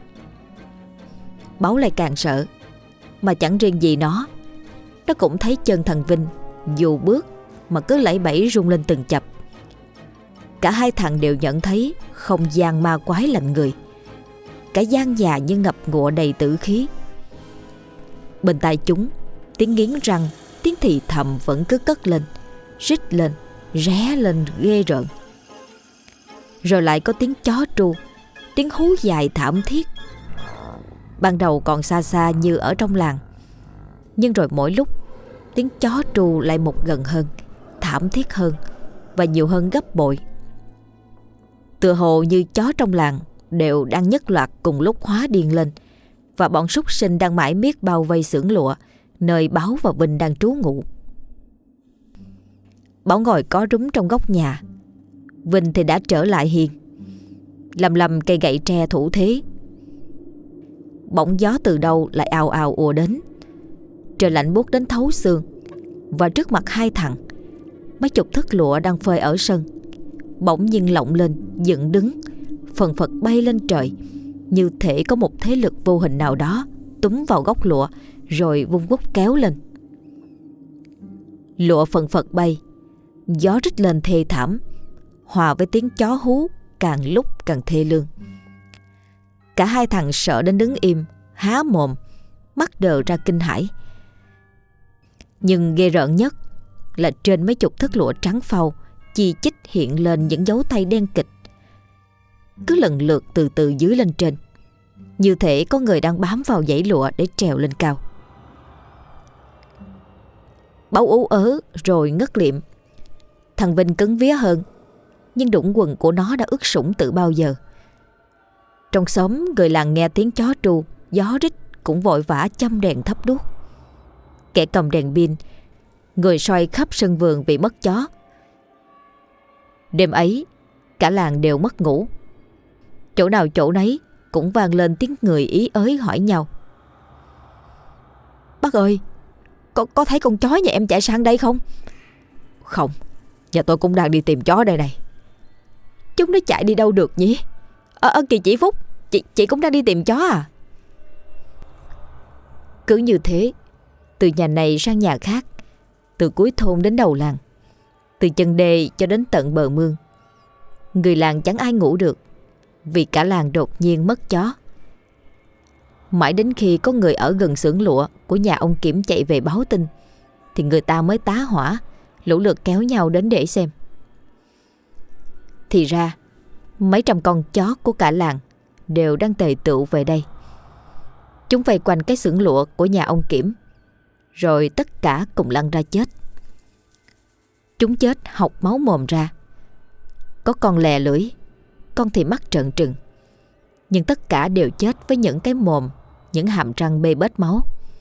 Bảo lại càng sợ. Mà chẳng riêng gì nó, nó cũng thấy chân thằng Vinh dù bước mà cứ lẫy bẫy rung lên từng chập. Cả hai thằng đều nhận thấy không gian ma quái lạnh người. Cả gian nhà như ngập ngụa đầy tử khí. Bên tai chúng, tiếng nghiến răng, tiếng thì thầm vẫn cứ cất lên, rít lên, ré lên ghê rợn. Rồi lại có tiếng chó tru, tiếng hú dài thảm thiết. Ban đầu còn xa xa như ở trong làng, nhưng rồi mỗi lúc tiếng chó tru lại một gần hơn, thảm thiết hơn và nhiều hơn gấp bội. Tựa hồ như chó trong làng đều đang nhất loạt cùng lúc hóa điên lên, và bọn súc sinh đang mải miết bao vây xưởng lụa nơi Báo và Vinh đang trú ngụ. Bảo ngồi có rúm trong góc nhà, Vinh thì đã trở lại hiên, lầm lầm cây gậy tre thủ thế. Bỗng gió từ đâu lại ào ào ùa đến. Trời lạnh buốt đến thấu xương. Và trước mặt hai thằng, mấy chục thất lụa đang phơi ở sân bỗng nhiên lộng lên, dựng đứng, phần phật bay lên trời, như thể có một thế lực vô hình nào đó túm vào gốc lụa rồi vung vút kéo lên. Lụa phần phật bay, gió rít lên thê thảm, hòa với tiếng chó hú càng lúc càng thê lương. Cả hai thằng sợ đến đứng im, há mồm, mắt đờ ra kinh hãi. Nhưng ghê rợn nhất là trên mấy chục thất lụa trắng phau chi chít hiện lên những dấu tay đen kịch, cứ lần lượt từ từ dưới lên trên, như thể có người đang bám vào dãy lụa để trèo lên cao. Báo ú ớ rồi ngất liệm. Thằng Vinh cứng vía hơn, nhưng đũng quần của nó đã ướt sũng từ bao giờ. Trong xóm, người làng nghe tiếng chó tru, gió rít cũng vội vã châm đèn thắp đuốc. Kẻ cầm đèn pin, người soi khắp sân vườn vì mất chó. Đêm ấy, cả làng đều mất ngủ. Chỗ nào chỗ nấy cũng vang lên tiếng người ý ới hỏi nhau: Bác ơi, có, có thấy con chó nhà em chạy sang đây không? Không, nhà tôi cũng đang đi tìm chó đây này. Chúng nó chạy đi đâu được nhỉ? Ờ, ờ kìa chị Phúc, chị, chị cũng đang đi tìm chó à? Cứ như thế, từ nhà này sang nhà khác, từ cuối thôn đến đầu làng, từ chân đê cho đến tận bờ mương, người làng chẳng ai ngủ được, vì cả làng đột nhiên mất chó. Mãi đến khi có người ở gần xưởng lụa của nhà ông Kiểm chạy về báo tin, thì người ta mới tá hỏa, lũ lượt kéo nhau đến để xem. Thì ra mấy trăm con chó của cả làng đều đang tề tựu về đây. Chúng vây quanh cái xưởng lụa của nhà ông Kiểm, rồi tất cả cùng lăn ra chết. Chúng chết hộc máu mồm ra. Có con lè lưỡi, con thì mắt trợn trừng, nhưng tất cả đều chết với những cái mồm, những hàm răng bê bết máu.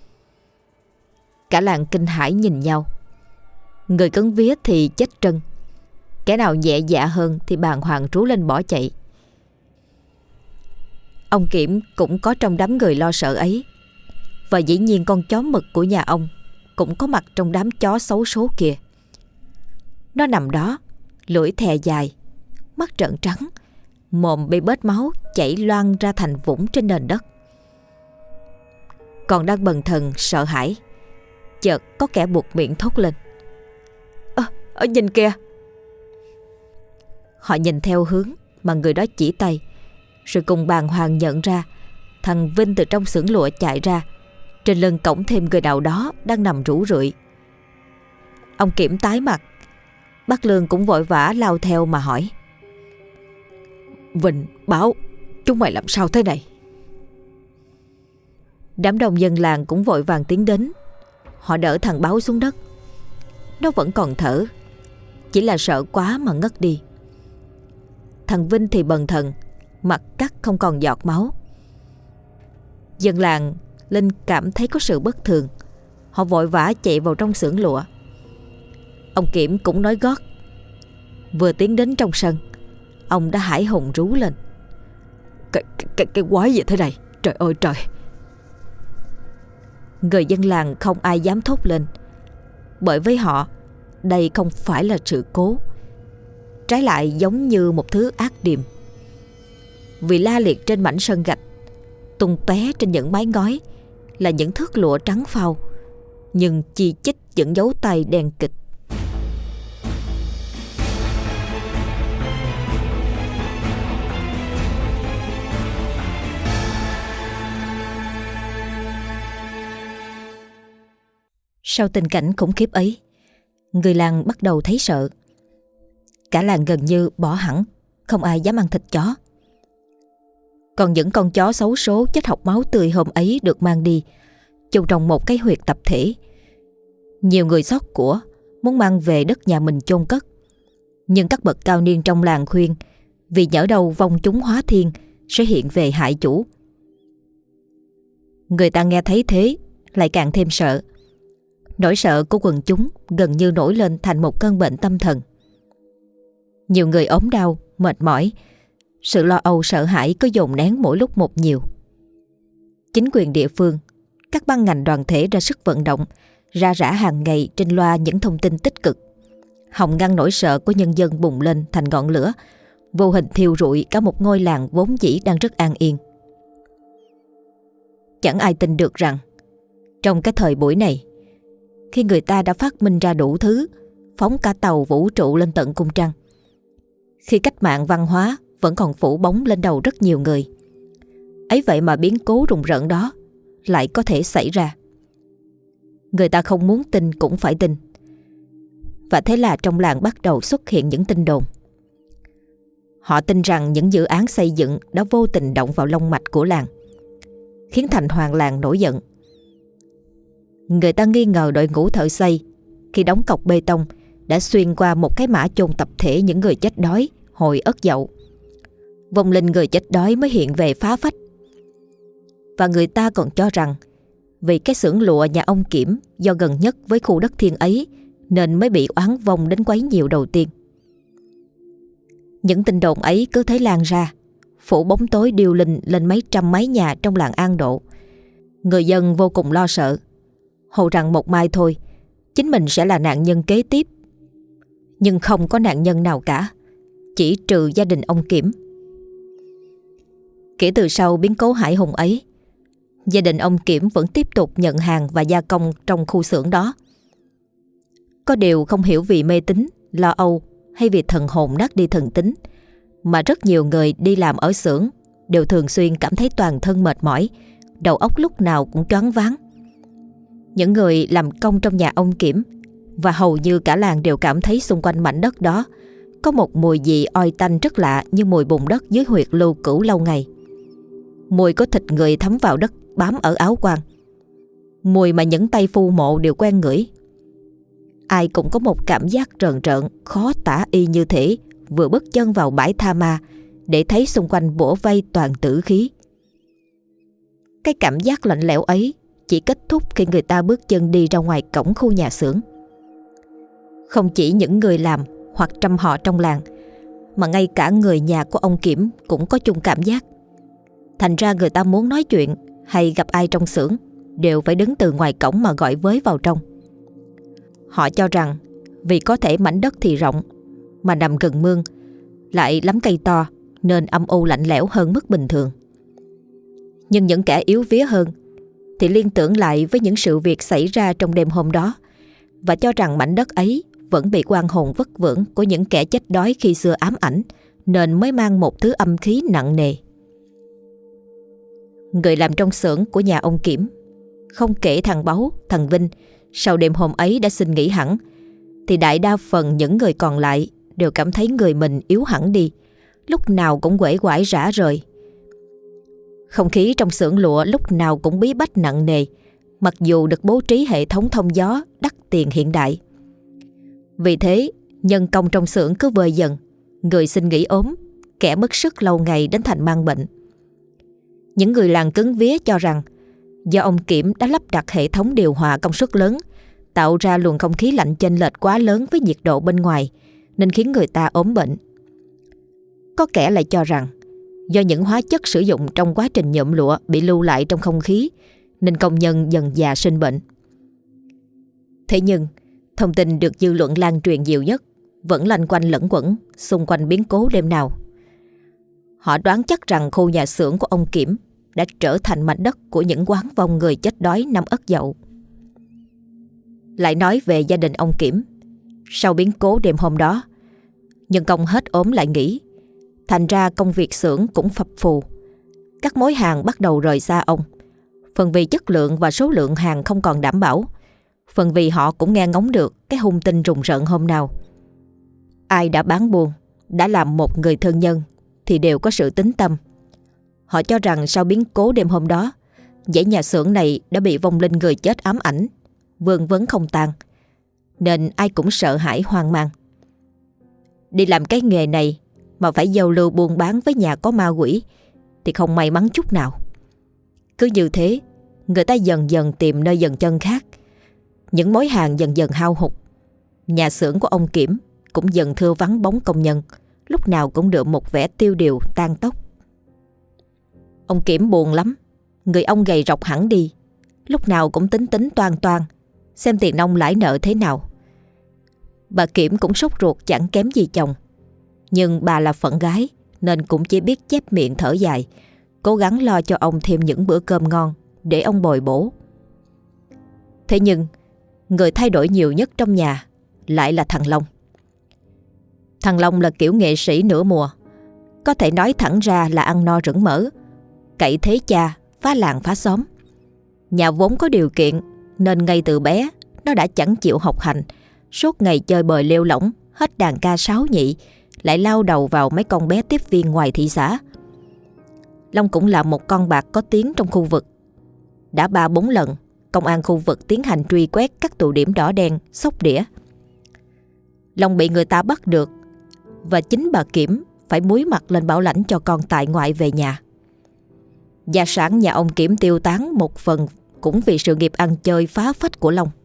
Cả làng kinh hãi nhìn nhau. Người cứng vía thì chết trân, kẻ nào nhẹ dạ hơn thì bàng hoàng rú lên bỏ chạy. Ông Kiểm cũng có trong đám người lo sợ ấy, và dĩ nhiên con chó mực của nhà ông cũng có mặt trong đám chó xấu số kia. Nó nằm đó, lưỡi thè dài, mắt trợn trắng, mồm bê bết máu chảy loang ra thành vũng trên nền đất. Còn đang bần thần sợ hãi, chợt có kẻ buột miệng thốt lên: Ơ, à, nhìn kìa! Họ nhìn theo hướng mà người đó chỉ tay, rồi cùng bàng hoàng nhận ra thằng Vinh từ trong xưởng lụa chạy ra. Trên lưng cõng thêm người nào đó đang nằm rũ rượi. Ông Kiểm tái mặt. Bác Lương cũng vội vã lao theo mà hỏi: Vinh, Báo, chúng mày làm sao thế này? Đám đông dân làng cũng vội vàng tiến đến. Họ đỡ thằng Báo xuống đất. Nó vẫn còn thở, chỉ là sợ quá mà ngất đi. Thằng Vinh thì bần thần, mặt cắt không còn giọt máu. Dân làng Linh cảm thấy có sự bất thường. Họ vội vã chạy vào trong xưởng lụa. Ông Kiểm cũng nói gót. Vừa tiến đến trong sân, ông đã hãi hùng rú lên: Cái, cái, cái quái gì thế này? Trời ơi trời! Người dân làng không ai dám thốt lên, bởi với họ đây không phải là sự cố, trái lại giống như một thứ ác điềm. Vì la liệt trên mảnh sân gạch, tung tóe trên những mái ngói là những thước lụa trắng phau, nhưng chi chít những dấu tay đen kịt. Sau tình cảnh khủng khiếp ấy, người làng bắt đầu thấy sợ. Cả làng gần như bỏ hẳn, không ai dám ăn thịt chó. Còn những con chó xấu số chết học máu tươi hôm ấy được mang đi, chôn trong một cái huyệt tập thể. Nhiều người xót của muốn mang về đất nhà mình chôn cất, nhưng các bậc cao niên trong làng khuyên, vì nhỡ đâu vong chúng hóa thiên sẽ hiện về hại chủ. Người ta nghe thấy thế lại càng thêm sợ. Nỗi sợ của quần chúng gần như nổi lên thành một cơn bệnh tâm thần. Nhiều người ốm đau, mệt mỏi, sự lo âu sợ hãi cứ dồn nén mỗi lúc một nhiều. Chính quyền địa phương, các ban ngành đoàn thể ra sức vận động, ra rã hàng ngày trên loa những thông tin tích cực, hòng ngăn nỗi sợ của nhân dân bùng lên thành ngọn lửa, vô hình thiêu rụi cả một ngôi làng vốn dĩ đang rất an yên. Chẳng ai tin được rằng trong cái thời buổi này, khi người ta đã phát minh ra đủ thứ, phóng cả tàu vũ trụ lên tận cung trăng, khi cách mạng văn hóa vẫn còn phủ bóng lên đầu rất nhiều người, ấy vậy mà biến cố rùng rợn đó lại có thể xảy ra. Người ta không muốn tin cũng phải tin. Và thế là trong làng bắt đầu xuất hiện những tin đồn. Họ tin rằng những dự án xây dựng đã vô tình động vào long mạch của làng, khiến thành hoàng làng nổi giận. Người ta nghi ngờ đội ngũ thợ xây khi đóng cọc bê tông đã xuyên qua một cái mả chôn tập thể những người chết đói hồi Ất Dậu. Vong linh người chết đói mới hiện về phá phách. Và người ta còn cho rằng vì cái xưởng lụa nhà ông Kiểm do gần nhất với khu đất thiêng ấy nên mới bị oán vong đến quấy nhiều đầu tiên. Những tin đồn ấy cứ thế lan ra, phủ bóng tối điêu linh lên mấy trăm mái nhà trong làng An Độ. Người dân vô cùng lo sợ, hồ rằng một mai thôi chính mình sẽ là nạn nhân kế tiếp. Nhưng không có nạn nhân nào cả, chỉ trừ gia đình ông Kiểm. Kể từ sau biến cố hãi hùng ấy, gia đình ông Kiểm vẫn tiếp tục nhận hàng và gia công trong khu xưởng đó. Có điều không hiểu vì mê tín, lo âu hay vì thần hồn nát đi thần tính, mà rất nhiều người đi làm ở xưởng đều thường xuyên cảm thấy toàn thân mệt mỏi, đầu óc lúc nào cũng choáng váng. Những người làm công trong nhà ông Kiểm và hầu như cả làng đều cảm thấy xung quanh mảnh đất đó có một mùi gì oi tanh rất lạ, như mùi bùn đất dưới huyệt lưu cữu lâu ngày. Mùi có thịt người thấm vào đất bám ở áo quan, mùi mà những tay phu mộ đều quen ngửi. Ai cũng có một cảm giác rờn rợn khó tả, y như thể vừa bước chân vào bãi tha ma để thấy xung quanh bủa vây toàn tử khí. Cái cảm giác lạnh lẽo ấy chỉ kết thúc khi người ta bước chân đi ra ngoài cổng khu nhà xưởng. Không chỉ những người làm hoặc trăm họ trong làng, mà ngay cả người nhà của ông Kiểm cũng có chung cảm giác. Thành ra người ta muốn nói chuyện hay gặp ai trong xưởng đều phải đứng từ ngoài cổng mà gọi với vào trong. Họ cho rằng vì có thể mảnh đất thì rộng, mà nằm gần mương, lại lắm cây to nên âm u lạnh lẽo hơn mức bình thường. Nhưng những kẻ yếu vía hơn thì liên tưởng lại với những sự việc xảy ra trong đêm hôm đó và cho rằng mảnh đất ấy vẫn bị oan hồn vất vưởng của những kẻ chết đói khi xưa ám ảnh, nên mới mang một thứ âm khí nặng nề. Người làm trong xưởng của nhà ông Kiểm, không kể thằng Báu, thằng Vinh, sau đêm hôm ấy đã xin nghỉ hẳn, thì đại đa phần những người còn lại đều cảm thấy người mình yếu hẳn đi, lúc nào cũng uể oải rã rời. Không khí trong xưởng lụa lúc nào cũng bí bách nặng nề, mặc dù được bố trí hệ thống thông gió đắt tiền hiện đại. Vì thế, nhân công trong xưởng cứ vơi dần, người xin nghỉ ốm, kẻ mất sức lâu ngày đến thành mang bệnh. Những người làng cứng vía cho rằng do ông Kiểm đã lắp đặt hệ thống điều hòa công suất lớn, tạo ra luồng không khí lạnh chênh lệch quá lớn với nhiệt độ bên ngoài, nên khiến người ta ốm bệnh. Có kẻ lại cho rằng Do những hóa chất sử dụng trong quá trình nhuộm lụa bị lưu lại trong không khí, nên công nhân dần già sinh bệnh. Thế nhưng, thông tin được dư luận lan truyền nhiều nhất vẫn loanh quanh lẫn quẩn xung quanh biến cố đêm nào. Họ đoán chắc rằng khu nhà xưởng của ông Kiểm đã trở thành mảnh đất của những oán vong người chết đói năm Ất Dậu. Lại nói về gia đình ông Kiểm. Sau biến cố đêm hôm đó, nhân công hết ốm lại nghỉ, thành ra công việc xưởng cũng phập phù. Các mối hàng bắt đầu rời xa ông, phần vì chất lượng và số lượng hàng không còn đảm bảo, phần vì họ cũng nghe ngóng được cái hung tin rùng rợn hôm nào. Ai đã bán buôn, đã làm một người thân nhân thì đều có sự tín tâm. Họ cho rằng sau biến cố đêm hôm đó, dãy nhà xưởng này đã bị vong linh người chết ám ảnh, vương vấn không tan, nên ai cũng sợ hãi hoang mang. Đi làm cái nghề này mà phải giao lưu buôn bán với nhà có ma quỷ thì không may mắn chút nào. Cứ như thế, người ta dần dần tìm nơi dần chân khác. Những mối hàng dần dần hao hụt. Nhà xưởng của ông Kiểm cũng dần thưa vắng bóng công nhân, lúc nào cũng được một vẻ tiêu điều tan tóc. Ông Kiểm buồn lắm, người ông gầy rộc hẳn đi, lúc nào cũng tính tính toan toan, xem tiền nong lãi nợ thế nào. Bà Kiểm cũng sốt ruột chẳng kém gì chồng, nhưng bà là phận gái nên cũng chỉ biết chép miệng thở dài, cố gắng lo cho ông thêm những bữa cơm ngon để ông bồi bổ. Thế nhưng người thay đổi nhiều nhất trong nhà lại là thằng Long. Thằng Long là kiểu nghệ sĩ nửa mùa, có thể nói thẳng ra là ăn no rửng mỡ, cậy thế cha, phá làng phá xóm. Nhà vốn có điều kiện nên ngay từ bé nó đã chẳng chịu học hành, suốt ngày chơi bời lêu lỏng, hết đàn ca sáo nhị, lại lao đầu vào mấy con bé tiếp viên ngoài thị xã. Long cũng là một con bạc có tiếng trong khu vực. Đã ba bốn lần công an khu vực tiến hành truy quét các tụ điểm đỏ đen, xốc đĩa. Long bị người ta bắt được, và chính bà Kiểm phải muối mặt lên bảo lãnh cho con tại ngoại về nhà. Gia sản nhà ông Kiểm tiêu tán một phần cũng vì sự nghiệp ăn chơi phá phách của Long.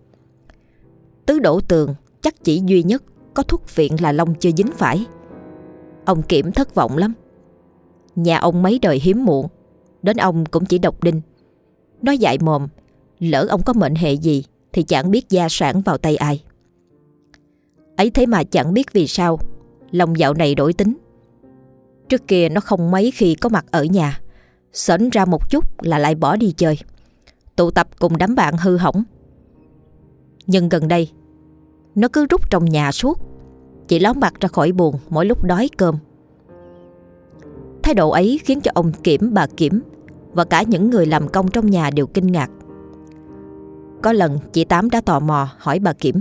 Tứ đổ tường chắc chỉ duy nhất có thuốc viện là Long chưa dính phải. Ông Kiểm thất vọng lắm. Nhà ông mấy đời hiếm muộn, đến ông cũng chỉ độc đinh. Nói dại mồm, lỡ ông có mệnh hệ gì thì chẳng biết gia sản vào tay ai. Ấy thế mà chẳng biết vì sao Long dạo này đổi tính. Trước kia nó không mấy khi có mặt ở nhà, sởn ra một chút là lại bỏ đi chơi, tụ tập cùng đám bạn hư hỏng. Nhưng gần đây nó cứ rút trong nhà suốt, chỉ ló mặt ra khỏi buồng mỗi lúc đói cơm. Thái độ ấy khiến cho ông Kiểm, bà Kiểm và cả những người làm công trong nhà đều kinh ngạc. Có lần chị Tám đã tò mò hỏi bà Kiểm: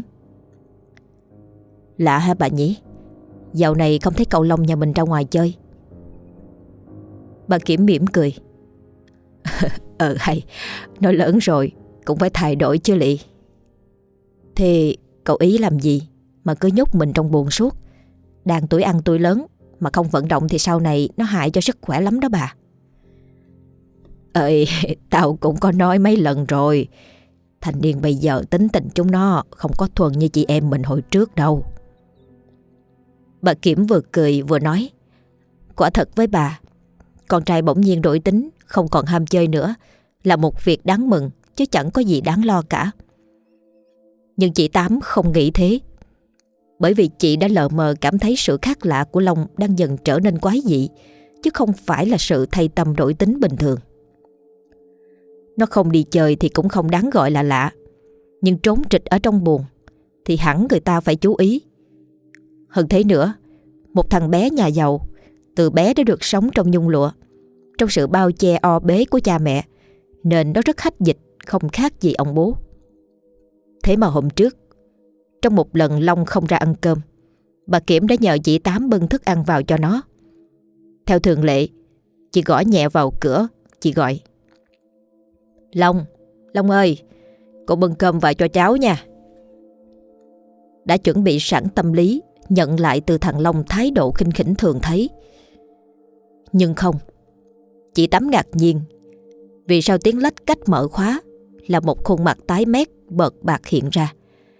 "Lạ hả bà nhỉ? Dạo này không thấy cậu Long nhà mình ra ngoài chơi." Bà Kiểm mỉm cười. Ờ hay, nó lớn rồi cũng phải thay đổi chứ lị. Thế cậu ý làm gì mà cứ nhốt mình trong buồng suốt? Đang tuổi ăn tuổi lớn mà không vận động thì sau này nó hại cho sức khỏe lắm đó bà. Ơi, tao cũng có nói mấy lần rồi, thanh niên bây giờ tính tình chúng nó không có thuần như chị em mình hồi trước đâu. Bà Kiểm vừa cười vừa nói: Quả thật với bà, con trai bỗng nhiên đổi tính, không còn ham chơi nữa là một việc đáng mừng, chứ chẳng có gì đáng lo cả. Nhưng chị Tám không nghĩ thế, bởi vì chị đã lờ mờ cảm thấy sự khác lạ của Long đang dần trở nên quái dị, chứ không phải là sự thay tâm đổi tính bình thường. Nó không đi chơi thì cũng không đáng gọi là lạ, nhưng trốn trịch ở trong buồng thì hẳn người ta phải chú ý. Hơn thế nữa, một thằng bé nhà giàu, từ bé đã được sống trong nhung lụa, trong sự bao che o bế của cha mẹ, nên nó rất hách dịch, không khác gì ông bố. Thế mà hôm trước, trong một lần Long không ra ăn cơm, bà Kiểm đã nhờ chị Tám bưng thức ăn vào cho nó. Theo thường lệ, chị gõ nhẹ vào cửa, chị gọi: Long, Long ơi, cô bưng cơm vào cho cháu nha. Đã chuẩn bị sẵn tâm lý nhận lại từ thằng Long thái độ khinh khỉnh thường thấy. Nhưng không, chị Tám ngạc nhiên vì sau tiếng lách cách mở khóa là một khuôn mặt tái mét bợt bạc hiện ra.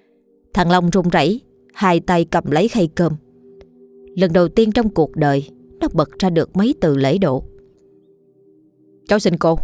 Thằng Long run rẩy, hai tay cầm lấy khay cơm. Lần đầu tiên trong cuộc đời nó bật ra được mấy từ lễ độ. Cháu xin cô.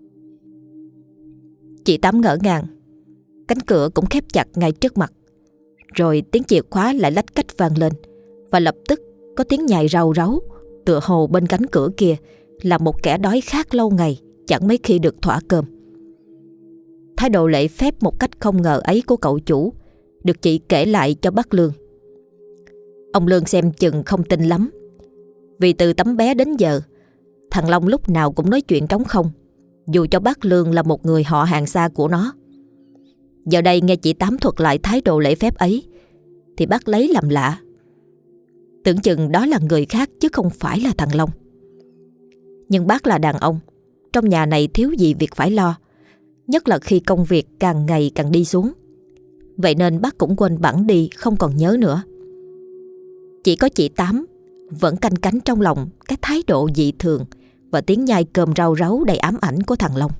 Chị Tám ngỡ ngàng. Cánh cửa cũng khép chặt ngay trước mặt. Rồi tiếng chìa khóa lại lách cách vang lên. Và lập tức có tiếng nhai rau ráu, tựa hồ bên cánh cửa kia là một kẻ đói khát lâu ngày chẳng mấy khi được thỏa cơm. Thái độ lễ phép một cách không ngờ ấy của cậu chủ được chị kể lại cho bác Lương. Ông Lương xem chừng không tin lắm, vì từ tấm bé đến giờ thằng Long lúc nào cũng nói chuyện trống không, dù cho bác Lương là một người họ hàng xa của nó. Giờ đây nghe chị Tám thuật lại thái độ lễ phép ấy thì bác lấy làm lạ. Tưởng chừng đó là người khác chứ không phải là thằng Long. Nhưng bác là đàn ông, trong nhà này thiếu gì việc phải lo, nhất là khi công việc càng ngày càng đi xuống. Vậy nên bác cũng quên bẵng đi, không còn nhớ nữa. Chỉ có chị Tám vẫn canh cánh trong lòng cái thái độ dị thường và tiếng nhai cơm rau ráu đầy ám ảnh của thằng Long.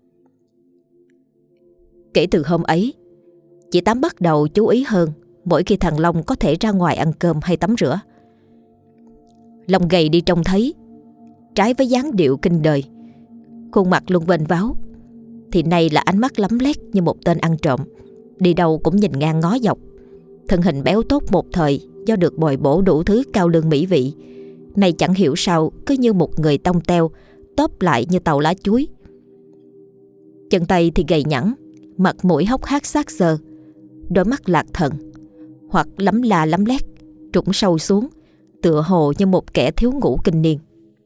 Kể từ hôm ấy, chị Tám bắt đầu chú ý hơn mỗi khi thằng Long có thể ra ngoài ăn cơm hay tắm rửa. Long gầy đi trông thấy, trái với dáng điệu kinh đời, khuôn mặt luôn vênh váo, thì nay là ánh mắt lấm lét như một tên ăn trộm, đi đâu cũng nhìn ngang ngó dọc. Thân hình béo tốt một thời do được bồi bổ đủ thứ cao lương mỹ vị, nay chẳng hiểu sao cứ như một người tông teo, tóp lại như tàu lá chuối. Chân tay thì gầy nhẵn, mặt mũi hốc hác xác xơ, đôi mắt lạc thần, hoặc lấm la lấm lét, trũng sâu xuống, tựa hồ như một kẻ thiếu ngủ kinh niên.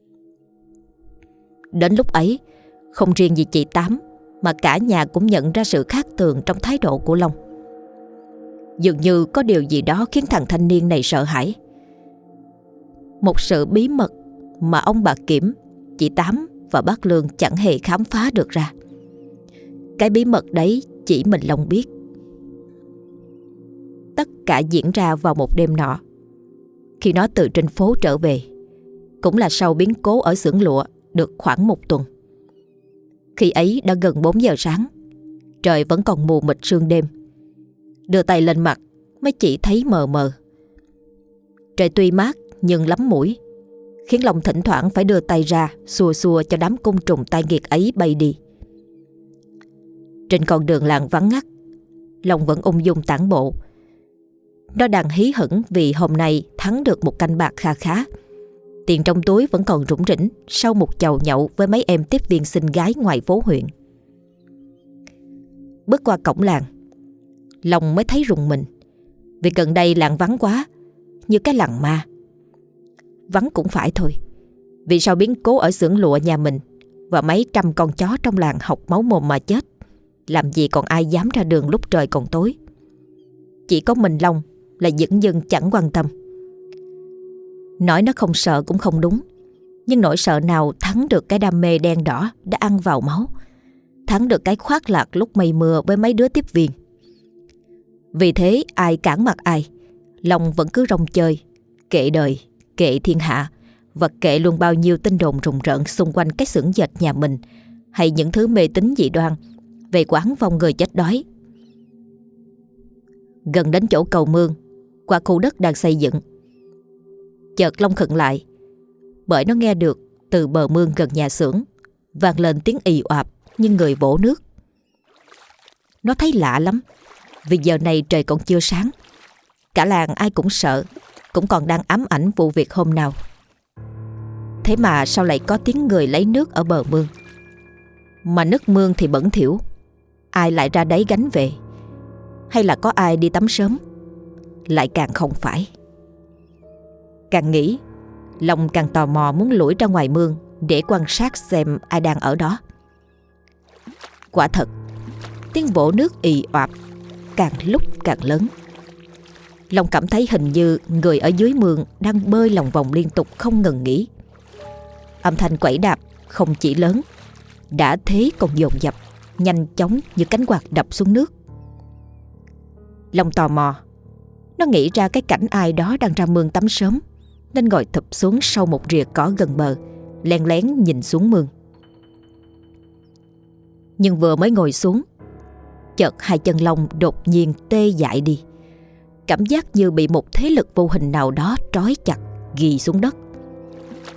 Đến lúc ấy, không riêng gì chị Tám mà cả nhà cũng nhận ra sự khác thường trong thái độ của Long. Dường như có điều gì đó khiến thằng thanh niên này sợ hãi. Một sự bí mật mà ông bà Kiểm, chị Tám và bác Lương chẳng hề khám phá được ra. Cái bí mật đấy chỉ mình Long biết. Tất cả diễn ra vào một đêm nọ, khi nó từ trên phố trở về, cũng là sau biến cố ở xưởng lụa được khoảng một tuần. Khi ấy đã gần bốn giờ sáng, trời vẫn còn mù mịt sương đêm. Đưa tay lên mặt mới chỉ thấy mờ mờ. Trời tuy mát nhưng lắm mũi, khiến Long thỉnh thoảng phải đưa tay ra xua xua cho đám côn trùng tai nghiệt ấy bay đi. Trên con đường làng vắng ngắt, Long vẫn ung dung tản bộ. Nó đang hí hửng vì hôm nay thắng được một canh bạc kha khá. Tiền trong túi vẫn còn rủng rỉnh sau một chầu nhậu với mấy em tiếp viên xinh gái ngoài phố huyện. Bước qua cổng làng, Long mới thấy rùng mình, vì gần đây làng vắng quá, như cái làng ma. Vắng cũng phải thôi, vì sau biến cố ở xưởng lụa nhà mình và mấy trăm con chó trong làng học máu mồm mà chết, làm gì còn ai dám ra đường lúc trời còn tối. Chỉ có mình Long là dửng dưng chẳng quan tâm. Nói nó không sợ cũng không đúng, nhưng nỗi sợ nào thắng được cái đam mê đen đỏ đã ăn vào máu, thắng được cái khoác lạc lúc mây mưa với mấy đứa tiếp viên. Vì thế ai cản mặt ai, Long vẫn cứ rong chơi, kệ đời, kệ thiên hạ, và kệ luôn bao nhiêu tin đồn rùng rợn xung quanh cái xưởng dệt nhà mình, hay những thứ mê tín dị đoan về quán vong người chết đói. Gần đến chỗ cầu Mương, qua khu đất đang xây dựng, chợt Long khựng lại, bởi nó nghe được từ bờ mương gần nhà xưởng vang lên tiếng ì oạp như người vỗ nước. Nó thấy lạ lắm, vì giờ này trời còn chưa sáng. Cả làng ai cũng sợ, cũng còn đang ám ảnh vụ việc hôm nào. Thế mà sao lại có tiếng người lấy nước ở bờ mương? Mà nước mương thì bẩn thỉu, ai lại ra đấy gánh về? Hay là có ai đi tắm sớm? Lại càng không phải. Càng nghĩ, Long càng tò mò muốn lủi ra ngoài mương để quan sát xem ai đang ở đó. Quả thật, tiếng vỗ nước ì oạp càng lúc càng lớn. Long cảm thấy hình như người ở dưới mương đang bơi lòng vòng liên tục không ngừng nghỉ. Âm thanh quẩy đạp không chỉ lớn, đã thế còn dồn dập, nhanh chóng như cánh quạt đập xuống nước. Long tò mò, nó nghĩ ra cái cảnh ai đó đang ra mương tắm sớm, nên ngồi thụp xuống sau một rìa cỏ gần bờ, len lén nhìn xuống mương. Nhưng vừa mới ngồi xuống, chợt hai chân Long đột nhiên tê dại đi. Cảm giác như bị một thế lực vô hình nào đó trói chặt, ghì xuống đất.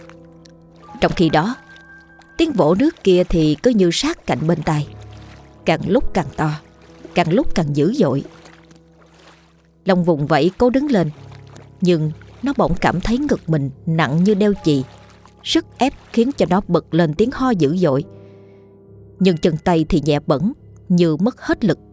Trong khi đó, tiếng vỗ nước kia thì cứ như sát cạnh bên tai, càng lúc càng to, càng lúc càng dữ dội. Long vùng vẫy cố đứng lên, nhưng nó bỗng cảm thấy ngực mình nặng như đeo chì. Sức ép khiến cho nó bật lên tiếng ho dữ dội, nhưng chân tay thì nhẹ bẫng như mất hết lực.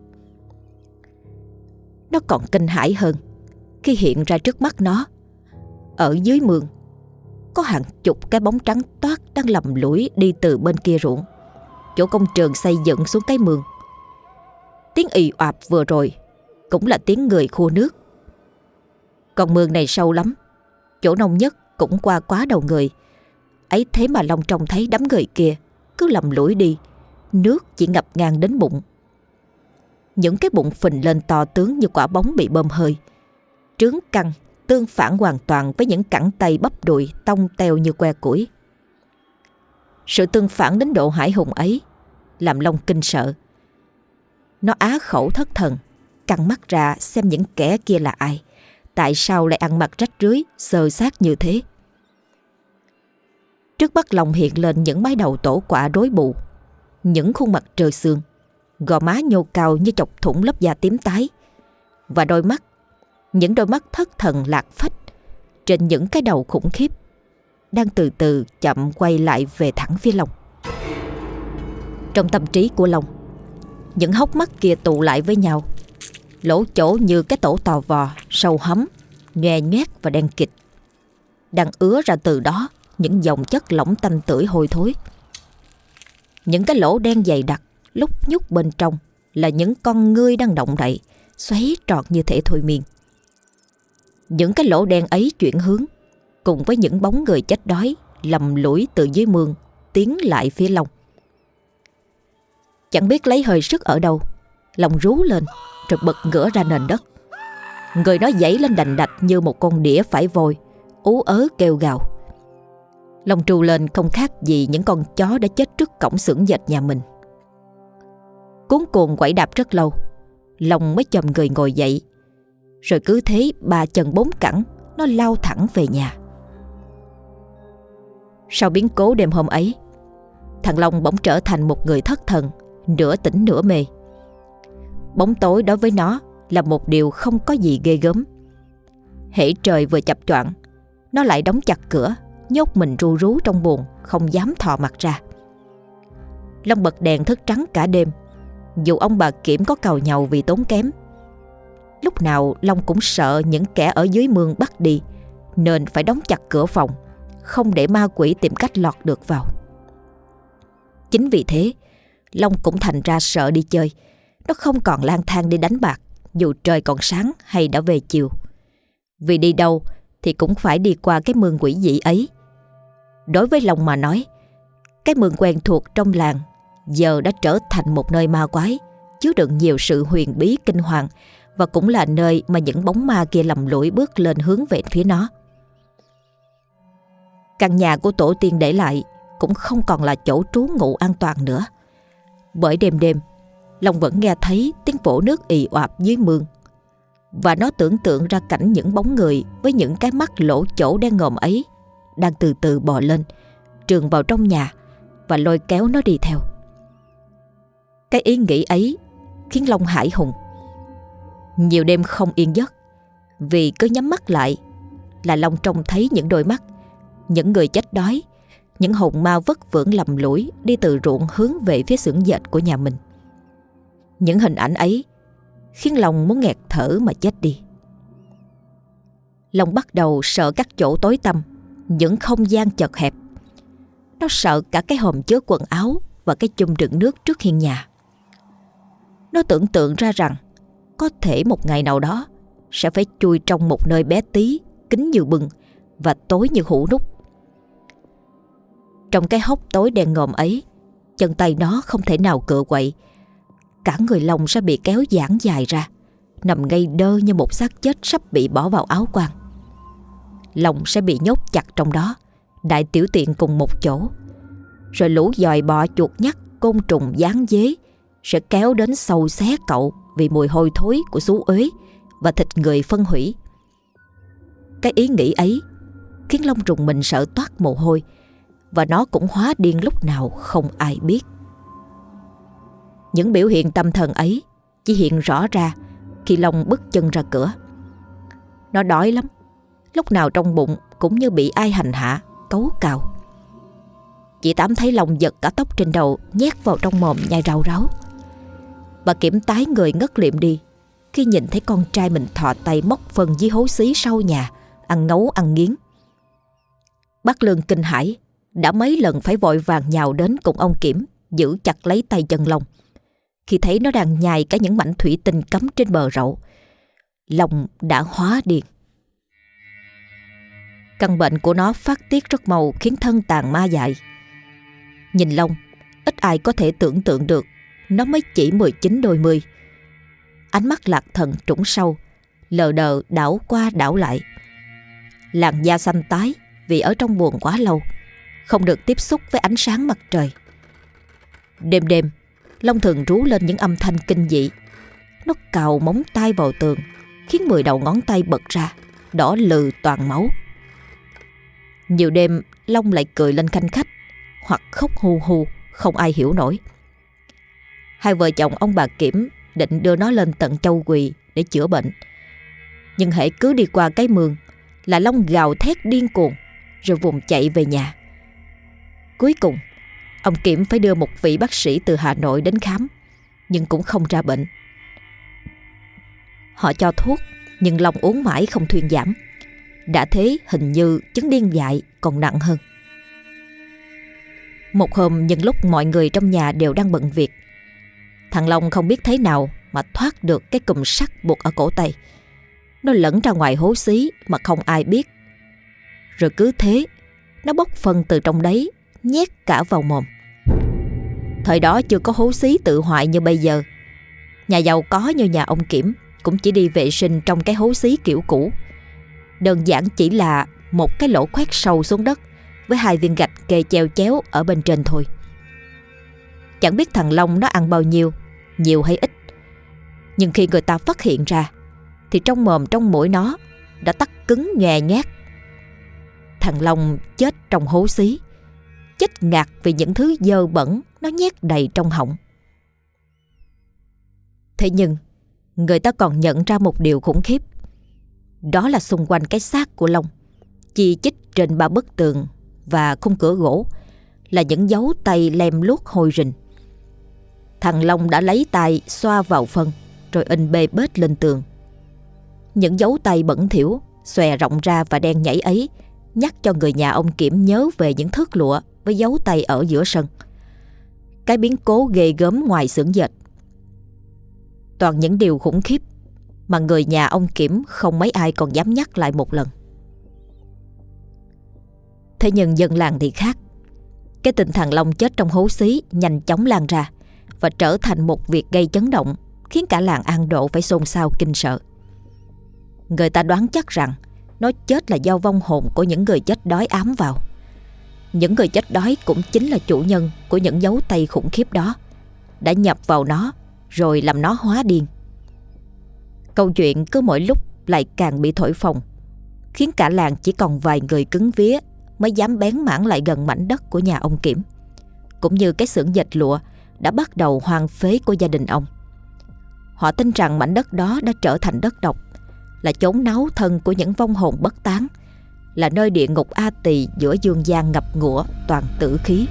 Nó còn kinh hãi hơn khi hiện ra trước mắt nó, ở dưới mương có hàng chục cái bóng trắng toát đang lầm lũi đi từ bên kia ruộng, chỗ công trường xây dựng xuống cái mương. Tiếng ì oạp vừa rồi cũng là tiếng người khua nước. Con mương này sâu lắm, chỗ nông nhất cũng qua quá đầu người. Ấy thế mà Long trông thấy đám người kia cứ lầm lũi đi, nước chỉ ngập ngang đến bụng. Những cái bụng phình lên to tướng như quả bóng bị bơm hơi, trướng căng tương phản hoàn toàn với những cẳng tay bắp đùi tông teo như que củi. Sự tương phản đến độ hãi hùng ấy làm Long kinh sợ. Nó á khẩu thất thần, căng mắt ra xem những kẻ kia là ai, tại sao lại ăn mặc rách rưới xơ xác như thế. Trước mắt Long hiện lên những mái đầu tổ quạ rối bù, những khuôn mặt trơ xương, gò má nhô cao như chọc thủng lớp da tím tái, và đôi mắt, những đôi mắt thất thần lạc phách trên những cái đầu khủng khiếp, đang từ từ chậm quay lại về thẳng phía Long. Trong tâm trí của Long, những hốc mắt kia tụ lại với nhau, lỗ chỗ như cái tổ tò vò sâu hấm, nhoe nhoét và đen kịt. Đang ứa ra từ đó những dòng chất lỏng tanh tưởi hôi thối. Những cái lỗ đen dày đặc lúc nhúc bên trong là những con ngươi đang động đậy, xoáy tròn như thể thôi miên. Những cái lỗ đen ấy chuyển hướng, cùng với những bóng người chết đói lầm lũi từ dưới mương tiến lại phía Long. Chẳng biết lấy hơi sức ở đâu, Long rú lên rồi bật ngửa ra nền đất. Người nó giãy lên đành đạch như một con đĩa phải vôi, ú ớ kêu gào. Long trù lên không khác gì những con chó đã chết trước cổng xưởng dệt nhà mình. Cuống cuồng quẩy đạp rất lâu, Long mới chồm người ngồi dậy, rồi cứ thế ba chân bốn cẳng nó lao thẳng về nhà. Sau biến cố đêm hôm ấy, thằng Long bỗng trở thành một người thất thần, nửa tỉnh nửa mê. Bóng tối đối với nó là một điều không có gì ghê gớm. Hễ trời vừa chập choạng, nó lại đóng chặt cửa, nhốt mình ru rú trong buồng, không dám thò mặt ra. Long bật đèn thức trắng cả đêm, dù ông bà Kiểm có càu nhàu vì tốn kém. Lúc nào Long cũng sợ những kẻ ở dưới mương bắt đi, nên phải đóng chặt cửa phòng, không để ma quỷ tìm cách lọt được vào. Chính vì thế, Long cũng thành ra sợ đi chơi. Nó không còn lang thang đi đánh bạc dù trời còn sáng hay đã về chiều, vì đi đâu thì cũng phải đi qua cái mương quỷ dị ấy. Đối với Long mà nói, cái mương quen thuộc trong làng giờ đã trở thành một nơi ma quái, chứa đựng nhiều sự huyền bí kinh hoàng, và cũng là nơi mà những bóng ma kia lầm lũi bước lên hướng về phía nó. Căn nhà của tổ tiên để lại cũng không còn là chỗ trú ngụ an toàn nữa, bởi đêm đêm Long vẫn nghe thấy tiếng vỗ nước ì oạp dưới mương, và nó tưởng tượng ra cảnh những bóng người với những cái mắt lỗ chỗ đen ngòm ấy đang từ từ bò lên, trườn vào trong nhà và lôi kéo nó đi theo. Cái ý nghĩ ấy khiến Long hãi hùng. Nhiều đêm không yên giấc, vì cứ nhắm mắt lại là Long trông thấy những đôi mắt, những người chết đói, những hồn ma vất vưởng lầm lũi đi từ ruộng hướng về phía xưởng dệt của nhà mình. Những hình ảnh ấy khiến Long muốn nghẹt thở mà chết đi. Long bắt đầu sợ các chỗ tối tăm, những không gian chật hẹp. Nó sợ cả cái hòm chứa quần áo và cái chum đựng nước trước hiên nhà. Nó tưởng tượng ra rằng có thể một ngày nào đó sẽ phải chui trong một nơi bé tí, kín như bừng và tối như hũ nút. Trong cái hốc tối đen ngòm ấy, chân tay nó không thể nào cựa quậy. Cả người Long sẽ bị kéo giãn dài ra, nằm ngay đơ như một xác chết sắp bị bỏ vào áo quan. Long sẽ bị nhốt chặt trong đó, đại tiểu tiện cùng một chỗ. Rồi lũ dòi bọ chuột nhắt, côn trùng gián dế sẽ kéo đến sâu xé cậu vì mùi hôi thối của xú uế và thịt người phân hủy. Cái ý nghĩ ấy khiến Long rùng mình sợ toát mồ hôi, và nó cũng hóa điên lúc nào không ai biết. Những biểu hiện tâm thần ấy chỉ hiện rõ ra khi Long bước chân ra cửa. Nó đói lắm, lúc nào trong bụng cũng như bị ai hành hạ, cấu cào. Chị Tám thấy Long giật cả tóc trên đầu nhét vào trong mồm nhai rau ráu. Bà Kiểm tái người ngất liệm đi khi nhìn thấy con trai mình thò tay móc phần dưới hố xí sau nhà, ăn ngấu ăn nghiến. Bác Lương kinh hãi, đã mấy lần phải vội vàng nhào đến cùng ông Kiểm giữ chặt lấy tay chân Long khi thấy nó đang nhai cả những mảnh thủy tinh cắm trên bờ rậu. Long đã hóa điên. Căn bệnh của nó phát tiết rất mau khiến thân tàn ma dại. Nhìn Long, ít ai có thể tưởng tượng được nó mới chỉ mười chín đôi mươi. Ánh mắt lạc thần trũng sâu, lờ đờ đảo qua đảo lại. Làn da xanh tái vì ở trong buồng quá lâu, không được tiếp xúc với ánh sáng mặt trời. Đêm đêm, Long thường rú lên những âm thanh kinh dị. Nó cào móng tay vào tường, khiến mười đầu ngón tay bật ra, đỏ lừ toàn máu. Nhiều đêm, Long lại cười lên khanh khách, hoặc khóc hu hu, không ai hiểu nổi. Hai vợ chồng ông bà Kiểm định đưa nó lên tận Châu Quỳ để chữa bệnh. Nhưng hễ cứ đi qua cái mương là Long gào thét điên cuồng, rồi vùng chạy về nhà. Cuối cùng, ông Kiểm phải đưa một vị bác sĩ từ Hà Nội đến khám, nhưng cũng không ra bệnh. Họ cho thuốc, nhưng Long uống mãi không thuyên giảm. Đã thế hình như chứng điên dại còn nặng hơn. Một hôm nhân lúc mọi người trong nhà đều đang bận việc, thằng Long không biết thế nào mà thoát được cái cùm sắt buộc ở cổ tay. Nó lẫn ra ngoài hố xí mà không ai biết. Rồi cứ thế, nó bốc phân từ trong đấy, nhét cả vào mồm. Thời đó chưa có hố xí tự hoại như bây giờ. Nhà giàu có như nhà ông Kiểm cũng chỉ đi vệ sinh trong cái hố xí kiểu cũ. Đơn giản chỉ là một cái lỗ khoét sâu xuống đất với hai viên gạch kề chèo chéo ở bên trên thôi. Chẳng biết thằng Long nó ăn bao nhiêu, nhiều hay ít. Nhưng khi người ta phát hiện ra thì trong mồm trong mũi nó đã tắc cứng nhòe nhát. Thằng Long chết trong hố xí, chết ngạt vì những thứ dơ bẩn nó nhét đầy trong họng. Thế nhưng người ta còn nhận ra một điều khủng khiếp. Đó là xung quanh cái xác của Long, chi chít trên ba bức tường và khung cửa gỗ, là những dấu tay lem luốc hôi rình. Thằng Long đã lấy tay xoa vào phân rồi in bê bết lên tường. Những dấu tay bẩn thỉu xòe rộng ra và đen nhảy ấy nhắc cho người nhà ông Kiểm nhớ về những thước lụa với dấu tay ở giữa sân. Cái biến cố ghê gớm ngoài xưởng dệt. Toàn những điều khủng khiếp mà người nhà ông Kiểm không mấy ai còn dám nhắc lại một lần. Thế nhưng dân làng thì khác. Cái tin thằng Long chết trong hố xí nhanh chóng lan ra và trở thành một việc gây chấn động, khiến cả làng An Độ phải xôn xao kinh sợ. Người ta đoán chắc rằng nó chết là do vong hồn của những người chết đói ám vào. Những người chết đói cũng chính là chủ nhân của những dấu tay khủng khiếp đó, đã nhập vào nó rồi làm nó hóa điên. Câu chuyện cứ mỗi lúc lại càng bị thổi phồng, khiến cả làng chỉ còn vài người cứng vía mới dám bén mảng lại gần mảnh đất của nhà ông Kiểm, cũng như cái xưởng dệt lụa đã bắt đầu hoang phế của gia đình ông. Họ tin rằng mảnh đất đó đã trở thành đất độc, là chốn náu thân của những vong hồn bất tán, là nơi địa ngục A Tỳ giữa dương gian ngập ngụa toàn tử khí.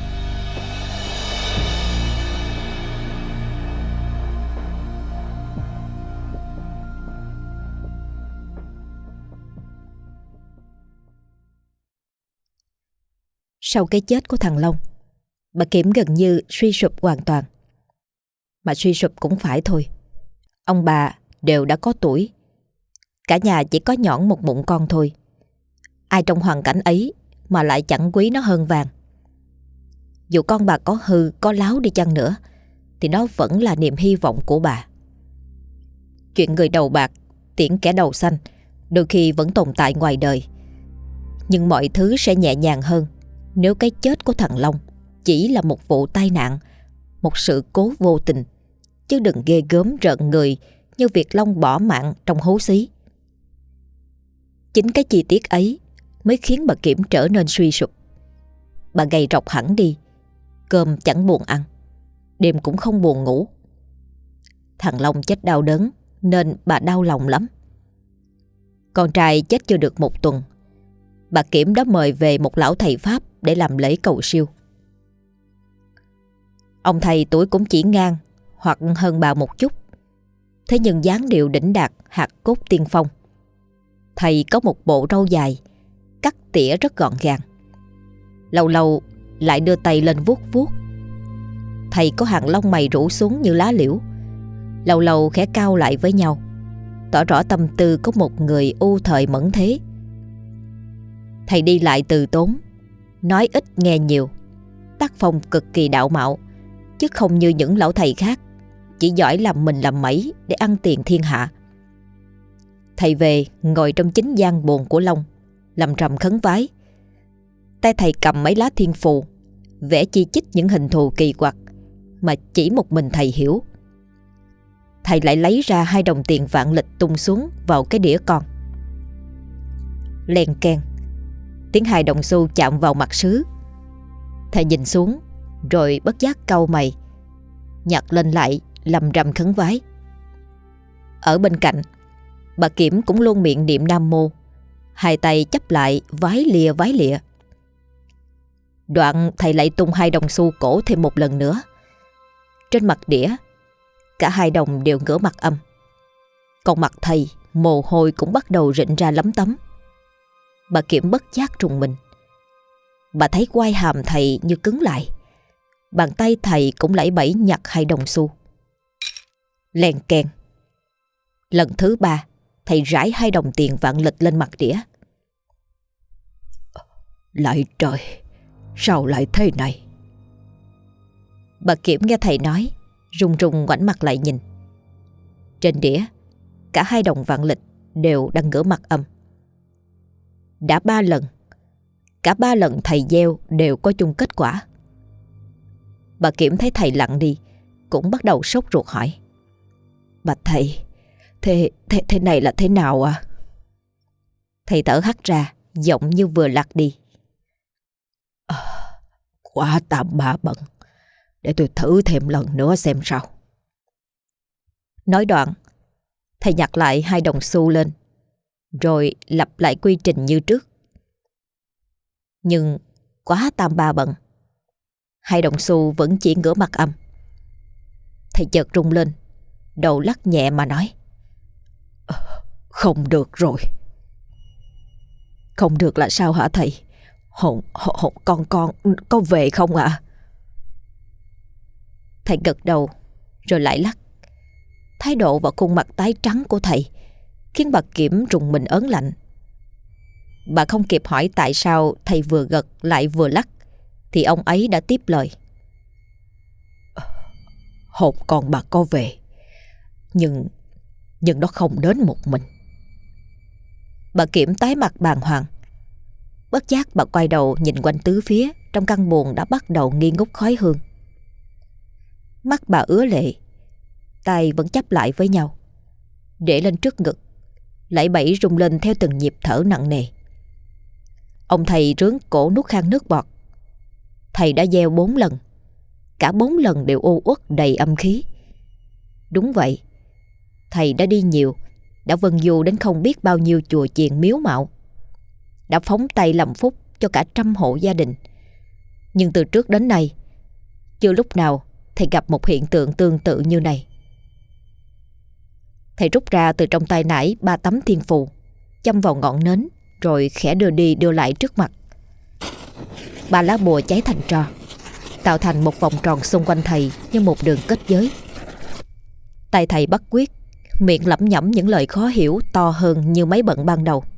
Sau cái chết của thằng Long, bà Kiểm gần như suy sụp hoàn toàn. Mà suy sụp cũng phải thôi. Ông bà đều đã có tuổi, cả nhà chỉ có nhõn một bụng con thôi. Ai trong hoàn cảnh ấy mà lại chẳng quý nó hơn vàng. Dù con bà có hư, có láo đi chăng nữa thì nó vẫn là niềm hy vọng của bà. Chuyện người đầu bạc tiễn kẻ đầu xanh đôi khi vẫn tồn tại ngoài đời. Nhưng mọi thứ sẽ nhẹ nhàng hơn nếu cái chết của thằng Long chỉ là một vụ tai nạn, một sự cố vô tình, chứ đừng ghê gớm rợn người như việc Long bỏ mạng trong hố xí. Chính cái chi tiết ấy mới khiến bà Kiểm trở nên suy sụp. bà gầy rộc hẳn đi. Cơm chẳng buồn ăn, đêm cũng không buồn ngủ. Thằng Long chết đau đớn nên bà đau lòng lắm. Con trai chết chưa được một tuần, bà Kiểm đã mời về một lão thầy Pháp để làm lễ cầu siêu. Ông thầy tuổi cũng chỉ ngang hoặc hơn bà một chút, thế nhưng dáng điệu đỉnh đạt, hạt cốt tiên phong. Thầy có một bộ râu dài, cắt tỉa rất gọn gàng. Lâu lâu lại đưa tay lên vuốt vuốt. Thầy có hàng lông mày rủ xuống như lá liễu, lâu lâu khẽ cau lại với nhau, tỏ rõ tâm tư có một người ưu thời mẫn thế. Thầy đi lại từ tốn, nói ít nghe nhiều, tác phong cực kỳ đạo mạo, chứ không như những lão thầy khác chỉ giỏi làm mình làm mẩy để ăn tiền thiên hạ. Thầy về ngồi trong chính gian buồn của Long, làm rầm khấn vái. Tay thầy cầm mấy lá thiên phù, vẽ chi chít những hình thù kỳ quặc mà chỉ một mình thầy hiểu. Thầy lại lấy ra hai đồng tiền vạn lịch tung xuống vào cái đĩa con. Len keng, tiếng hai đồng xu chạm vào mặt sứ. Thầy nhìn xuống rồi bất giác cau mày, nhặt lên lại lầm rầm khấn vái. Ở bên cạnh, bà Kiểm cũng luôn miệng niệm Nam Mô, hai tay chắp lại vái lìa vái lịa. Đoạn thầy lại tung hai đồng xu cổ thêm một lần nữa. Trên mặt đĩa, cả hai đồng đều ngửa mặt âm. Còn mặt thầy, mồ hôi cũng bắt đầu rịn ra lấm tấm. Bà Kiểm bất giác rùng mình. Bà thấy quai hàm thầy như cứng lại. Bàn tay thầy cũng lẫy bẫy nhặt hai đồng xu. Len keng. Lần thứ ba, thầy rải hai đồng tiền vạn lịch lên mặt đĩa. Lại trời, sao lại thế này? Bà Kiểm nghe thầy nói, run run ngoảnh mặt lại nhìn. Trên đĩa, cả hai đồng vạn lịch đều đang ngửa mặt âm. Đã ba lần, cả ba lần thầy gieo đều có chung kết quả. Bà Kiểm thấy thầy lặng đi, cũng bắt đầu sốt ruột hỏi. Bạch thầy, thế, thế, thế này là thế nào à? Thầy thở hắt ra, giọng như vừa lạc đi. À, quả tạm bà bận, để tôi thử thêm lần nữa xem sao. Nói đoạn, thầy nhặt lại hai đồng xu lên, rồi lặp lại quy trình như trước. Nhưng quá tam ba bận, hai đồng xu vẫn chỉ ngửa mặt âm. Thầy chợt rung lên, đầu lắc nhẹ mà nói. Không được rồi. Không được là sao hả thầy? Hồn, hồn con con có về không ạ? À? Thầy gật đầu rồi lại lắc. Thái độ và khuôn mặt tái trắng của thầy khiến bà Kiểm rùng mình ớn lạnh. Bà không kịp hỏi tại sao thầy vừa gật lại vừa lắc, thì ông ấy đã tiếp lời. Hồn con bà có về, Nhưng Nhưng nó không đến một mình. Bà Kiểm tái mặt bàng hoàng. Bất giác bà quay đầu nhìn quanh tứ phía. Trong căn buồng đã bắt đầu nghi ngút khói hương. Mắt bà ứa lệ, tay vẫn chắp lại với nhau, để lên trước ngực, lẫy bẫy rung lên theo từng nhịp thở nặng nề. Ông thầy rướn cổ nuốt khan nước bọt. Thầy đã gieo bốn lần, cả bốn lần đều u uất đầy âm khí. Đúng vậy, thầy đã đi nhiều, đã vân du đến không biết bao nhiêu chùa chiền miếu mạo, đã phóng tay làm phúc cho cả trăm hộ gia đình. Nhưng từ trước đến nay, chưa lúc nào thầy gặp một hiện tượng tương tự như này. Thầy rút ra từ trong tay nải ba tấm thiên phù, châm vào ngọn nến, rồi khẽ đưa đi đưa lại trước mặt. Ba lá bùa cháy thành tro, tạo thành một vòng tròn xung quanh thầy như một đường kết giới. Tay thầy bắt quyết, miệng lẩm nhẩm những lời khó hiểu to hơn như máy bận ban đầu.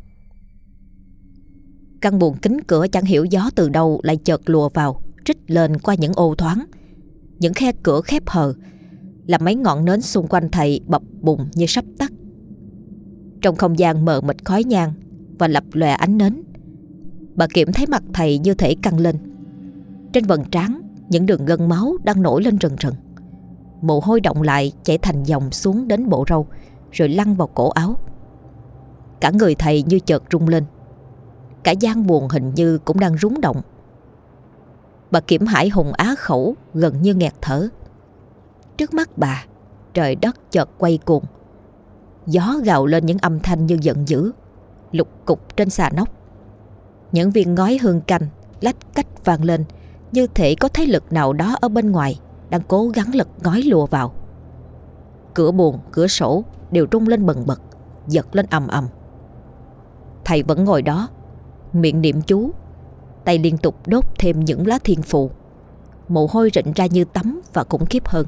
Căn buồng kính cửa chẳng hiểu gió từ đâu lại chợt lùa vào, trích lên qua những ô thoáng, những khe cửa khép hờ, làm mấy ngọn nến xung quanh thầy bập bùng như sắp tắt. Trong không gian mờ mịt khói nhang và lập lòe ánh nến, bà Kiểm thấy mặt thầy như thể căng lên. Trên vầng trán, những đường gân máu đang nổi lên rần rần. Mồ hôi đọng lại chảy thành dòng xuống đến bộ râu, rồi lăn vào cổ áo. Cả người thầy như chợt rung lên. Cả gian buồng hình như cũng đang rúng động. Bà Kiểm hãi hùng á khẩu, gần như nghẹt thở. Trước mắt bà, trời đất chợt quay cuồng. Gió gào lên những âm thanh như giận dữ, lục cục trên xà nóc. Những viên ngói hương canh lách cách vang lên, như thể có thế lực nào đó ở bên ngoài đang cố gắng lật ngói lùa vào. Cửa buồng, cửa sổ đều rung lên bần bật, giật lên ầm ầm. Thầy vẫn ngồi đó, miệng niệm chú, tay liên tục đốt thêm những lá thiên phù. Mồ hôi rịn ra như tắm và khủng khiếp hơn.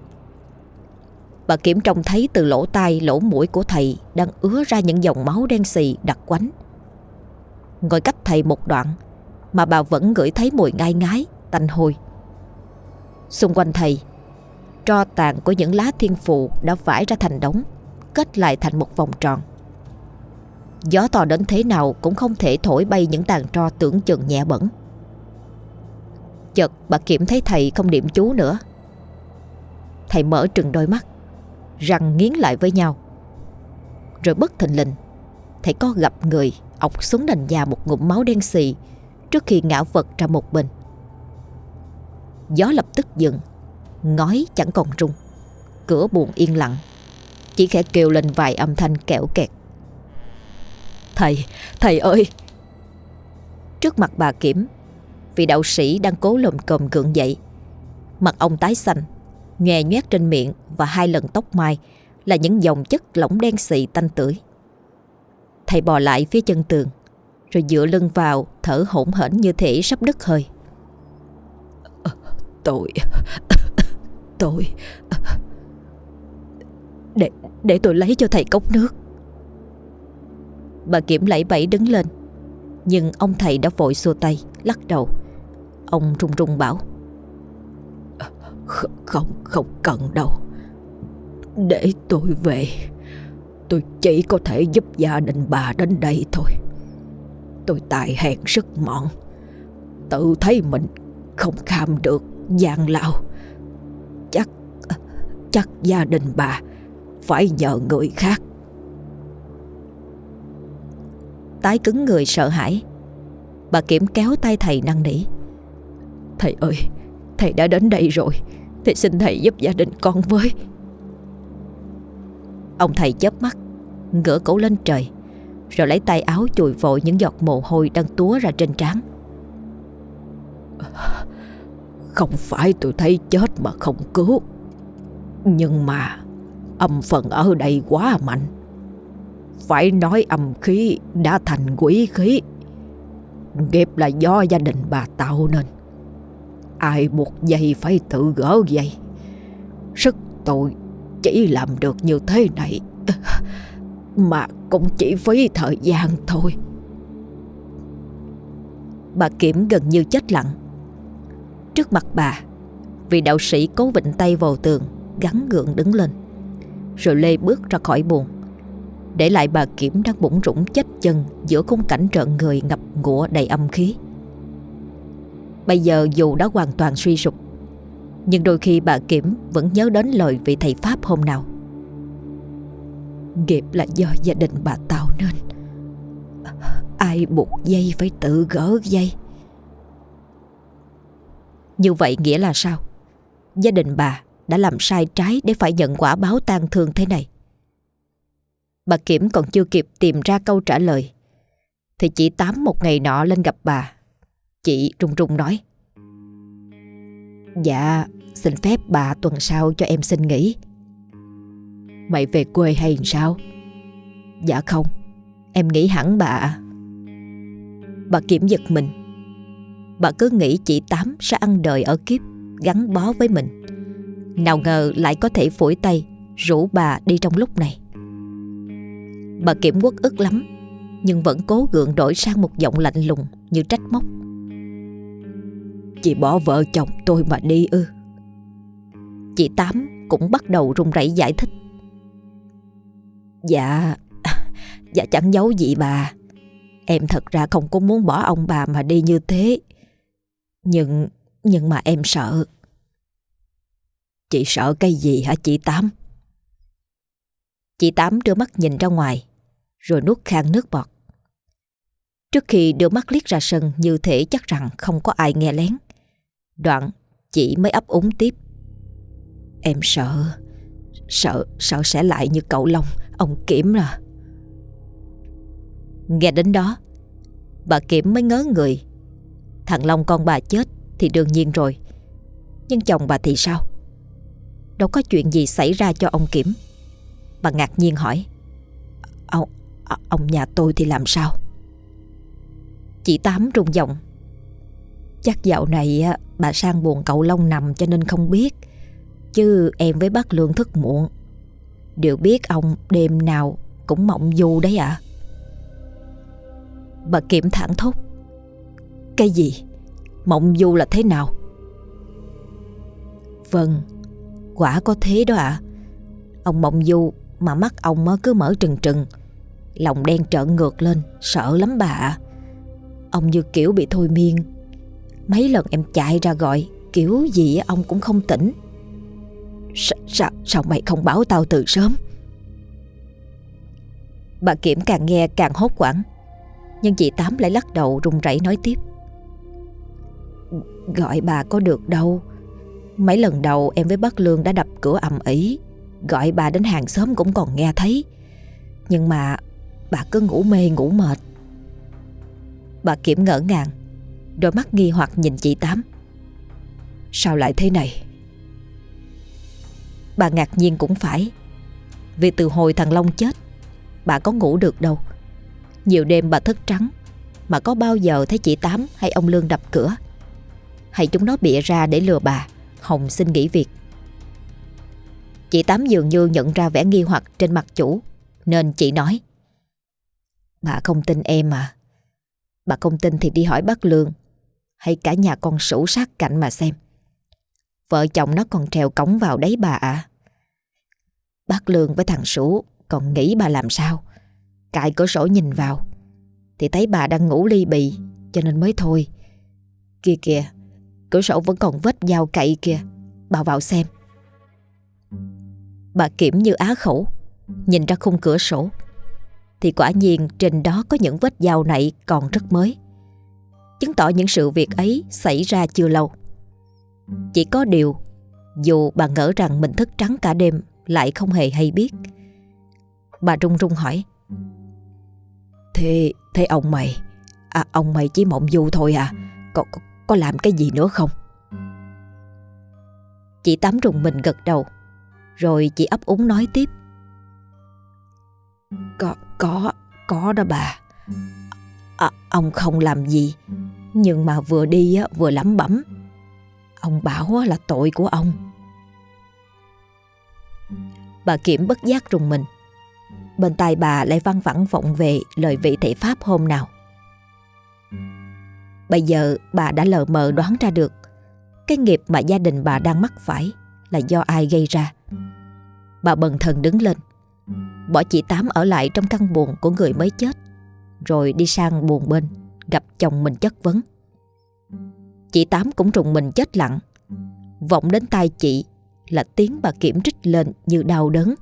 Bà Kiểm trông thấy từ lỗ tai lỗ mũi của thầy đang ứa ra những dòng máu đen xì đặc quánh. Ngồi cách thầy một đoạn mà bà vẫn ngửi thấy mùi ngai ngái, tanh hôi. Xung quanh thầy, tro tàn của những lá thiên phù đã vãi ra thành đống, kết lại thành một vòng tròn. Gió to đến thế nào cũng không thể thổi bay những tàn tro tưởng chừng nhẹ bẩn. Chợt bà Kiểm thấy thầy không niệm chú nữa. Thầy mở trừng đôi mắt, răng nghiến lại với nhau. Rồi bất thình lình, thầy có gặp người ọc xuống nền nhà một ngụm máu đen xì trước khi ngã vật ra một bên. Gió lập tức dừng, ngói chẳng còn rung, cửa buồng yên lặng, chỉ khẽ kêu lên vài âm thanh kẽo kẹt. Thầy, thầy ơi! Trước mặt bà Kiểm, vị đạo sĩ đang cố lồm cồm gượng dậy. Mặt ông tái xanh, nhòe nhoét trên miệng và hai lần tóc mai là những dòng chất lỏng đen xị tanh tưởi. Thầy bò lại phía chân tường, rồi dựa lưng vào, thở hổn hển như thể sắp đứt hơi. Tôi Tôi Để, để tôi lấy cho thầy cốc nước. Bà Kiểm lẫy bẫy đứng lên, nhưng ông thầy đã vội xua tay, lắc đầu. Ông run run bảo: Không, không cần đâu. Để tôi về. Tôi chỉ có thể giúp gia đình bà đến đây thôi. Tôi tài hèn sức mọn, tự thấy mình không kham được gian lao. Chắc Chắc gia đình bà phải nhờ người khác. Tái cứng người sợ hãi, bà Kiểm kéo tay thầy năn nỉ: Thầy ơi, thầy đã đến đây rồi, thì xin thầy giúp gia đình con với. Ông thầy chớp mắt, ngửa cổ lên trời, rồi lấy tay áo chùi vội những giọt mồ hôi đang túa ra trên trán. Không phải tôi thấy chết mà không cứu, nhưng mà âm phần ở đây quá mạnh. Phải nói âm khí đã thành quỷ khí. Nghiệp là do gia đình bà tạo nên. Ai buộc dây phải tự gỡ dây. Sức tôi chỉ làm được như thế này, mà cũng chỉ phí thời gian thôi. Bà Kiểm gần như chết lặng. Trước mặt bà, vị đạo sĩ cố vịn tay vào tường, gắng gượng đứng lên, rồi lê bước ra khỏi buồng, để lại bà Kiểm đang bủn rủn chết chân giữa khung cảnh trợn người ngập ngụa đầy âm khí. Bây giờ dù đã hoàn toàn suy sụp, nhưng đôi khi bà Kiểm vẫn nhớ đến lời vị thầy Pháp hôm nào: Nghiệp là do gia đình bà tạo nên. Ai buộc dây phải tự gỡ dây. Như vậy nghĩa là sao? Gia đình bà đã làm sai trái để phải nhận quả báo tang thương thế này. Bà Kiểm còn chưa kịp tìm ra câu trả lời, thì chị Tám một ngày nọ lên gặp bà. Chị run run nói: Dạ, xin phép bà tuần sau cho em xin nghỉ. Mày về quê hay sao? Dạ không, em nghỉ hẳn bà ạ. Bà Kiểm giật mình. Bà cứ nghĩ chị Tám sẽ ăn đời ở kiếp, gắn bó với mình. Nào ngờ lại có thể phủi tay rủ bà đi trong lúc này. Bà Kiểm uất ức lắm, nhưng vẫn cố gượng đổi sang một giọng lạnh lùng như trách móc: Chị bỏ vợ chồng tôi mà đi ư? Chị Tám cũng bắt đầu run rẩy giải thích: Dạ, dạ chẳng giấu gì bà. Em thật ra không có muốn bỏ ông bà mà đi như thế. Nhưng, nhưng mà em sợ. Chị sợ cái gì hả chị Tám? Chị Tám đưa mắt nhìn ra ngoài, rồi nuốt khan nước bọt. Trước khi đưa mắt liếc ra sân như thể chắc rằng không có ai nghe lén, Đoạn chị mới ấp úng tiếp: Em sợ, sợ, sợ sẽ lại như cậu Long, ông Kiểm à. Nghe đến đó, bà Kiểm mới ngớ người. Thằng Long con bà chết thì đương nhiên rồi, nhưng chồng bà thì sao? Đâu có chuyện gì xảy ra cho ông Kiểm. Bà ngạc nhiên hỏi: Ông, ông nhà tôi thì làm sao? Chị Tám rung giọng: Chắc dạo này bà sang buồn cậu Long nằm cho nên không biết, chứ em với bác Lương thức muộn đều biết ông đêm nào cũng mộng du đấy ạ. À? Bà Kiểm thảng thốt: Cái gì? Mộng du là thế nào? Vâng, quả có thế đó ạ. À. Ông mộng du mà mắt ông cứ mở trừng trừng, lòng đen trợn ngược lên, sợ lắm bà ạ. Ông như kiểu bị thôi miên. Mấy lần em chạy ra gọi, kiểu gì ông cũng không tỉnh. Sa, sao, sao mày không báo tao từ sớm? Bà Kiểm càng nghe càng hốt hoảng, nhưng chị Tám lại lắc đầu run rẩy nói tiếp: Gọi bà có được đâu. Mấy lần đầu em với bác Lương đã đập cửa ầm ĩ, gọi bà đến hàng xóm cũng còn nghe thấy. Nhưng mà bà cứ ngủ mê ngủ mệt. Bà Kiểm ngỡ ngàng, đôi mắt nghi hoặc nhìn chị Tám: Sao lại thế này? Bà ngạc nhiên cũng phải, vì từ hồi thằng Long chết, bà có ngủ được đâu. Nhiều đêm bà thức trắng, mà có bao giờ thấy chị Tám hay ông Lương đập cửa? Hay chúng nó bịa ra để lừa bà Hồng xin nghỉ việc? Chị Tám dường như nhận ra vẻ nghi hoặc trên mặt chủ, nên chị nói: Bà không tin em à? Bà không tin thì đi hỏi bác Lương hay cả nhà con Sửu sát cạnh mà xem. Vợ chồng nó còn trèo cổng vào đấy bà ạ. À. Bác Lương với thằng Sửu còn nghĩ bà làm sao, cài cửa sổ nhìn vào thì thấy bà đang ngủ ly bì, cho nên mới thôi. Kìa kìa, cửa sổ vẫn còn vết dao cậy kìa, bà vào xem. Bà Kiểm như á khẩu, nhìn ra khung cửa sổ thì quả nhiên trên đó có những vết dao nạy còn rất mới, chứng tỏ những sự việc ấy xảy ra chưa lâu. Chỉ có điều, dù bà ngỡ rằng mình thức trắng cả đêm lại không hề hay biết. Bà run run hỏi: Thế, thế ông mày à, ông mày chỉ mộng du thôi à? Có, có, có làm cái gì nữa không? Chị Tám rùng mình gật đầu, rồi chị ấp úng nói tiếp: Có, có, có đó bà. À, ông không làm gì, nhưng mà vừa đi vừa lẩm bẩm: Ông bảo là tội của ông. Bà Kiểm bất giác rùng mình. Bên tai bà lại văng vẳng vọng về lời vị thầy Pháp hôm nào. Bây giờ bà đã lờ mờ đoán ra được cái nghiệp mà gia đình bà đang mắc phải là do ai gây ra. Bà bần thần đứng lên, bỏ chị Tám ở lại trong căn buồng của người mới chết, rồi đi sang buồng bên gặp chồng mình chất vấn. Chị Tám cũng rùng mình chết lặng. Vọng đến tai chị là tiếng bà Kiểm rít lên như đau đớn: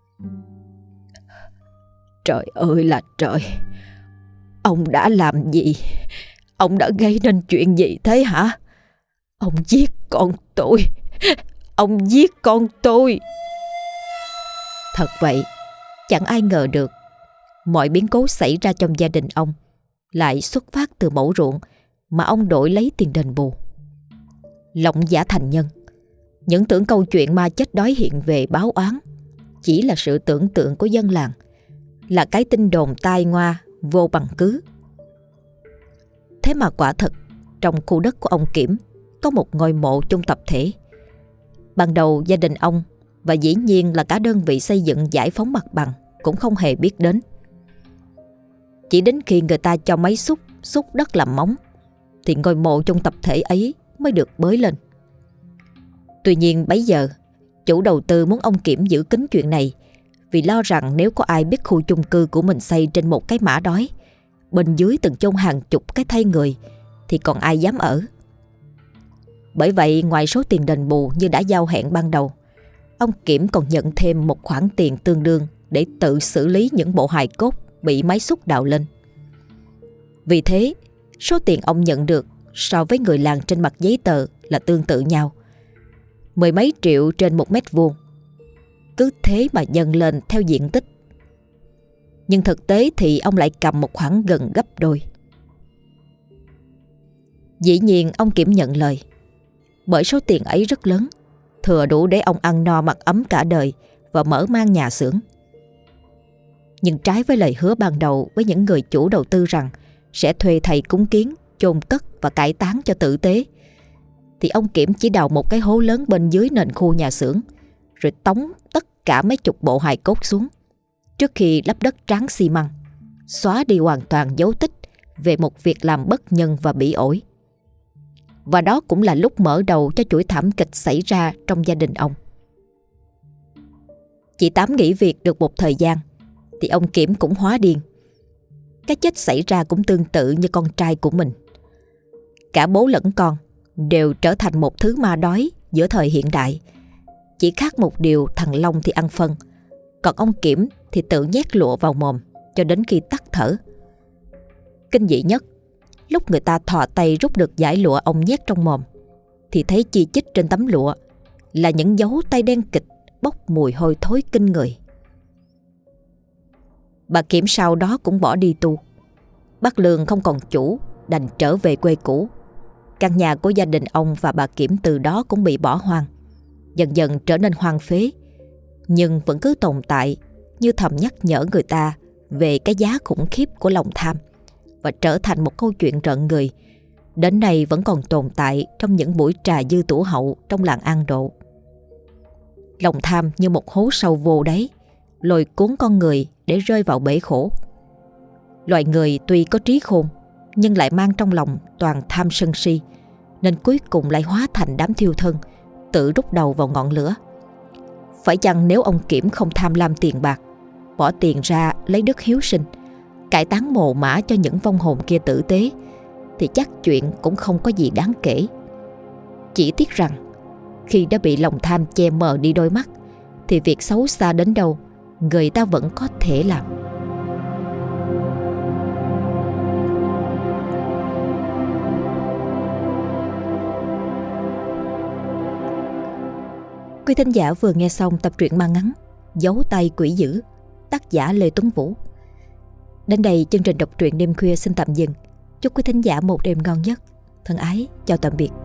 Trời ơi là trời! Ông đã làm gì? Ông đã gây nên chuyện gì thế hả? Ông giết con tôi! Ông giết con tôi! Thật vậy, chẳng ai ngờ được mọi biến cố xảy ra trong gia đình ông lại xuất phát từ mẩu ruộng mà ông đổi lấy tiền đền bù. Lộng giả thành nhân, những tưởng câu chuyện ma chết đói hiện về báo oán chỉ là sự tưởng tượng của dân làng, là cái tin đồn tai ngoa vô bằng cứ. Thế mà quả thật, trong khu đất của ông Kiểm có một ngôi mộ chung tập thể. Ban đầu gia đình ông và dĩ nhiên là cả đơn vị xây dựng giải phóng mặt bằng cũng không hề biết đến. Chỉ đến khi người ta cho máy xúc xúc đất làm móng thì ngôi mộ chung tập thể ấy mới được bới lên. Tuy nhiên bấy giờ chủ đầu tư muốn ông Kiểm giữ kín chuyện này, vì lo rằng nếu có ai biết khu chung cư của mình xây trên một cái mả đói, bên dưới từng chôn hàng chục cái thây người, thì còn ai dám ở. Bởi vậy ngoài số tiền đền bù như đã giao hẹn ban đầu, ông Kiểm còn nhận thêm một khoản tiền tương đương để tự xử lý những bộ hài cốt bị máy xúc đào lên. Vì thế, số tiền ông nhận được so với người làng trên mặt giấy tờ là tương tự nhau. Mười mấy triệu trên một mét vuông. Cứ thế mà nhân lên theo diện tích. Nhưng thực tế thì ông lại cầm một khoản gần gấp đôi. Dĩ nhiên ông Kiểm nhận lời, bởi số tiền ấy rất lớn, thừa đủ để ông ăn no mặc ấm cả đời và mở mang nhà xưởng. Nhưng trái với lời hứa ban đầu với những người chủ đầu tư rằng sẽ thuê thầy cúng kiến, chôn cất và cải táng cho tử tế, thì ông Kiểm chỉ đào một cái hố lớn bên dưới nền khu nhà xưởng, rồi tống tất cả mấy chục bộ hài cốt xuống trước khi lấp đất tráng xi măng, xóa đi hoàn toàn dấu tích về một việc làm bất nhân và bỉ ổi. Và đó cũng là lúc mở đầu cho chuỗi thảm kịch xảy ra trong gia đình ông. Chị Tám nghỉ việc được một thời gian thì ông Kiểm cũng hóa điên. Cái chết xảy ra cũng tương tự như con trai của mình. Cả bố lẫn con đều trở thành một thứ ma đói giữa thời hiện đại. Chỉ khác một điều, thằng Long thì ăn phân, còn ông Kiểm thì tự nhét lụa vào mồm cho đến khi tắt thở. Kinh dị nhất, lúc người ta thò tay rút được dải lụa ông nhét trong mồm thì thấy chi chít trên tấm lụa là những dấu tay đen kịt bốc mùi hôi thối kinh người. Bà Kiểm sau đó cũng bỏ đi tu. Bác Lương không còn chủ, đành trở về quê cũ. Căn nhà của gia đình ông và bà Kiểm từ đó cũng bị bỏ hoang, dần dần trở nên hoang phế, nhưng vẫn cứ tồn tại, như thầm nhắc nhở người ta về cái giá khủng khiếp của lòng tham, và trở thành một câu chuyện rợn người, đến nay vẫn còn tồn tại trong những buổi trà dư tủ hậu trong làng An Độ. Lòng tham như một hố sâu vô đáy, lôi cuốn con người để rơi vào bể khổ. Loài người tuy có trí khôn nhưng lại mang trong lòng toàn tham sân si, nên cuối cùng lại hóa thành đám thiêu thân, tự rút đầu vào ngọn lửa. Phải chăng nếu ông Kiểm không tham lam tiền bạc, bỏ tiền ra lấy đức hiếu sinh, cải táng mồ mả cho những vong hồn kia tử tế, thì chắc chuyện cũng không có gì đáng kể. Chỉ tiếc rằng khi đã bị lòng tham che mờ đi đôi mắt, thì việc xấu xa đến đâu người ta vẫn có thể làm. Quý thính giả vừa nghe xong tập truyện ma ngắn Dấu tay quỷ dữ, tác giả Lê Tuấn Vũ. Đến đây chương trình đọc truyện đêm khuya xin tạm dừng. Chúc quý thính giả một đêm ngon giấc. Thân ái, chào tạm biệt.